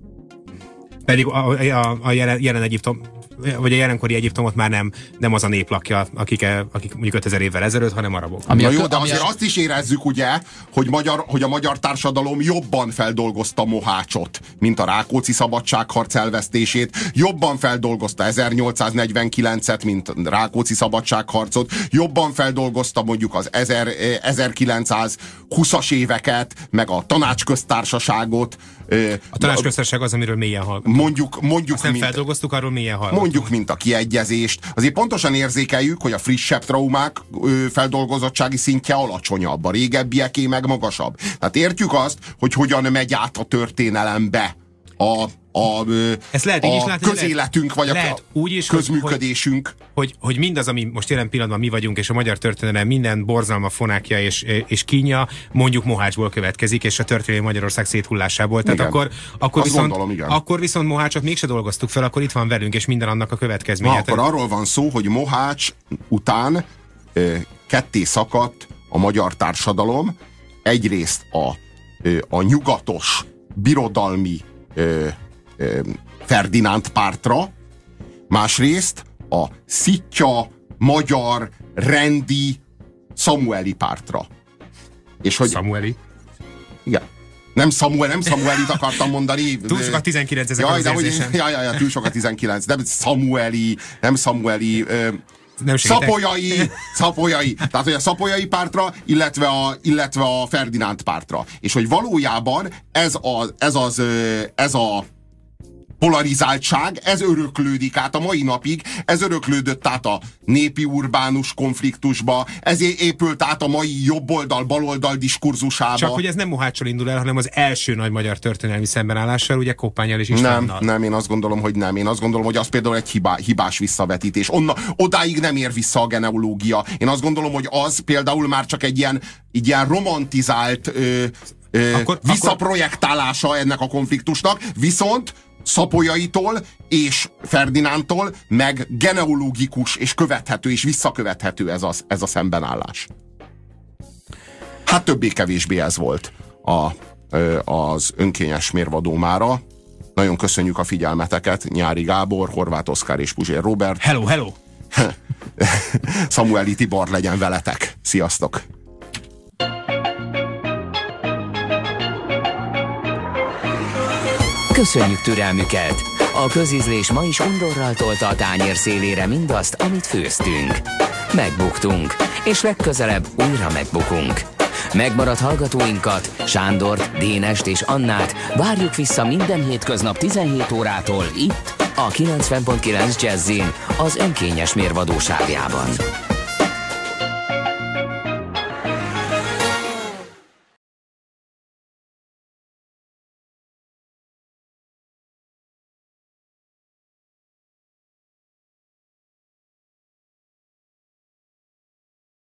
pedig a jelen Egyiptom, vagy a jelenkori Egyiptomot már nem az a nép lakja, akik mondjuk 5000 évvel ezelőtt, hanem arabok. Na jó, de azért azt is érezzük, ugye, hogy a magyar társadalom jobban feldolgozta Mohácsot, mint a Rákóczi szabadságharc elvesztését, jobban feldolgozta 1849-et, mint Rákóczi szabadságharcot, jobban feldolgozta mondjuk az 1920-as éveket, meg a tanácsköztársaságot. A tanácsköztársaság az, amiről mélyen hallgatunk. Mondjuk nem feldolgoztuk, arról mélyen hallgatunk. Mondjuk, mint a kiegyezést. Azért pontosan érzékeljük, hogy a frissebb traumák feldolgozottsági szintje alacsonyabb, a régebbieké meg magasabb. Tehát értjük azt, hogy hogyan megy át a történelembe ezt lehet így is látni, közéletünk, vagy lehet, a úgy is, közműködésünk. Hogy mindaz, ami most jelen pillanatban mi vagyunk, és a magyar történelem minden borzalma, fonákja és kínja, mondjuk Mohácsból következik, és a történelmi Magyarország széthullásából. Tehát akkor viszont Mohácsot mégse dolgoztuk fel, akkor itt van velünk, és minden annak a következménye. Akkor arról van szó, hogy Mohács után ketté szakadt a magyar társadalom, egyrészt a nyugatos, birodalmi Ferdinánd pártra, másrészt a szitja, magyar, rendi, Samueli pártra. És hogy... Samueli? Igen. Nem Samuelit akartam mondani. Túl sok a 19 ezek az érzésem. Ja, túl sok a 19. Nem Samueli, Szapolyai. Tehát, hogy a Szapolyai pártra, illetve a Ferdinánd pártra. És hogy valójában ez a polarizáltság, ez öröklődik át a mai napig, ez öröklődött át a népi urbánus konfliktusba, ez épült át a mai jobboldal-baloldal diskurzusába. Csak hogy ez nem Moháccsal indul el, hanem az első nagy magyar történelmi szembenállással, ugye Koppánnyal és Istvánnal. Nem, én azt gondolom, hogy nem. Én azt gondolom, hogy az például egy hibás visszavetítés. Odáig nem ér vissza a genealógia. Én azt gondolom, hogy az például már csak egy ilyen romantizált visszaprojektálása ennek a konfliktusnak, viszont Szapolyaitól és Ferdinándtól meg genealógikus és követhető és visszakövethető ez a szembenállás. Hát többé-kevésbé ez volt az önkényes mérvadó mára. Nagyon köszönjük a figyelmeteket. Nyári Gábor, Horváth Oszkár és Puzsér Róbert. Hello! Samueli Tibor legyen veletek. Sziasztok! Köszönjük türelmüket! A közízlés ma is undorral tolta a tányér szélére mindazt, amit főztünk. Megbuktunk, és legközelebb újra megbukunk. Megmaradt hallgatóinkat, Sándort, Dénest és Annát várjuk vissza minden hétköznap 17 órától itt, a 90.9 Jazzin az önkényes mérvadósávjában.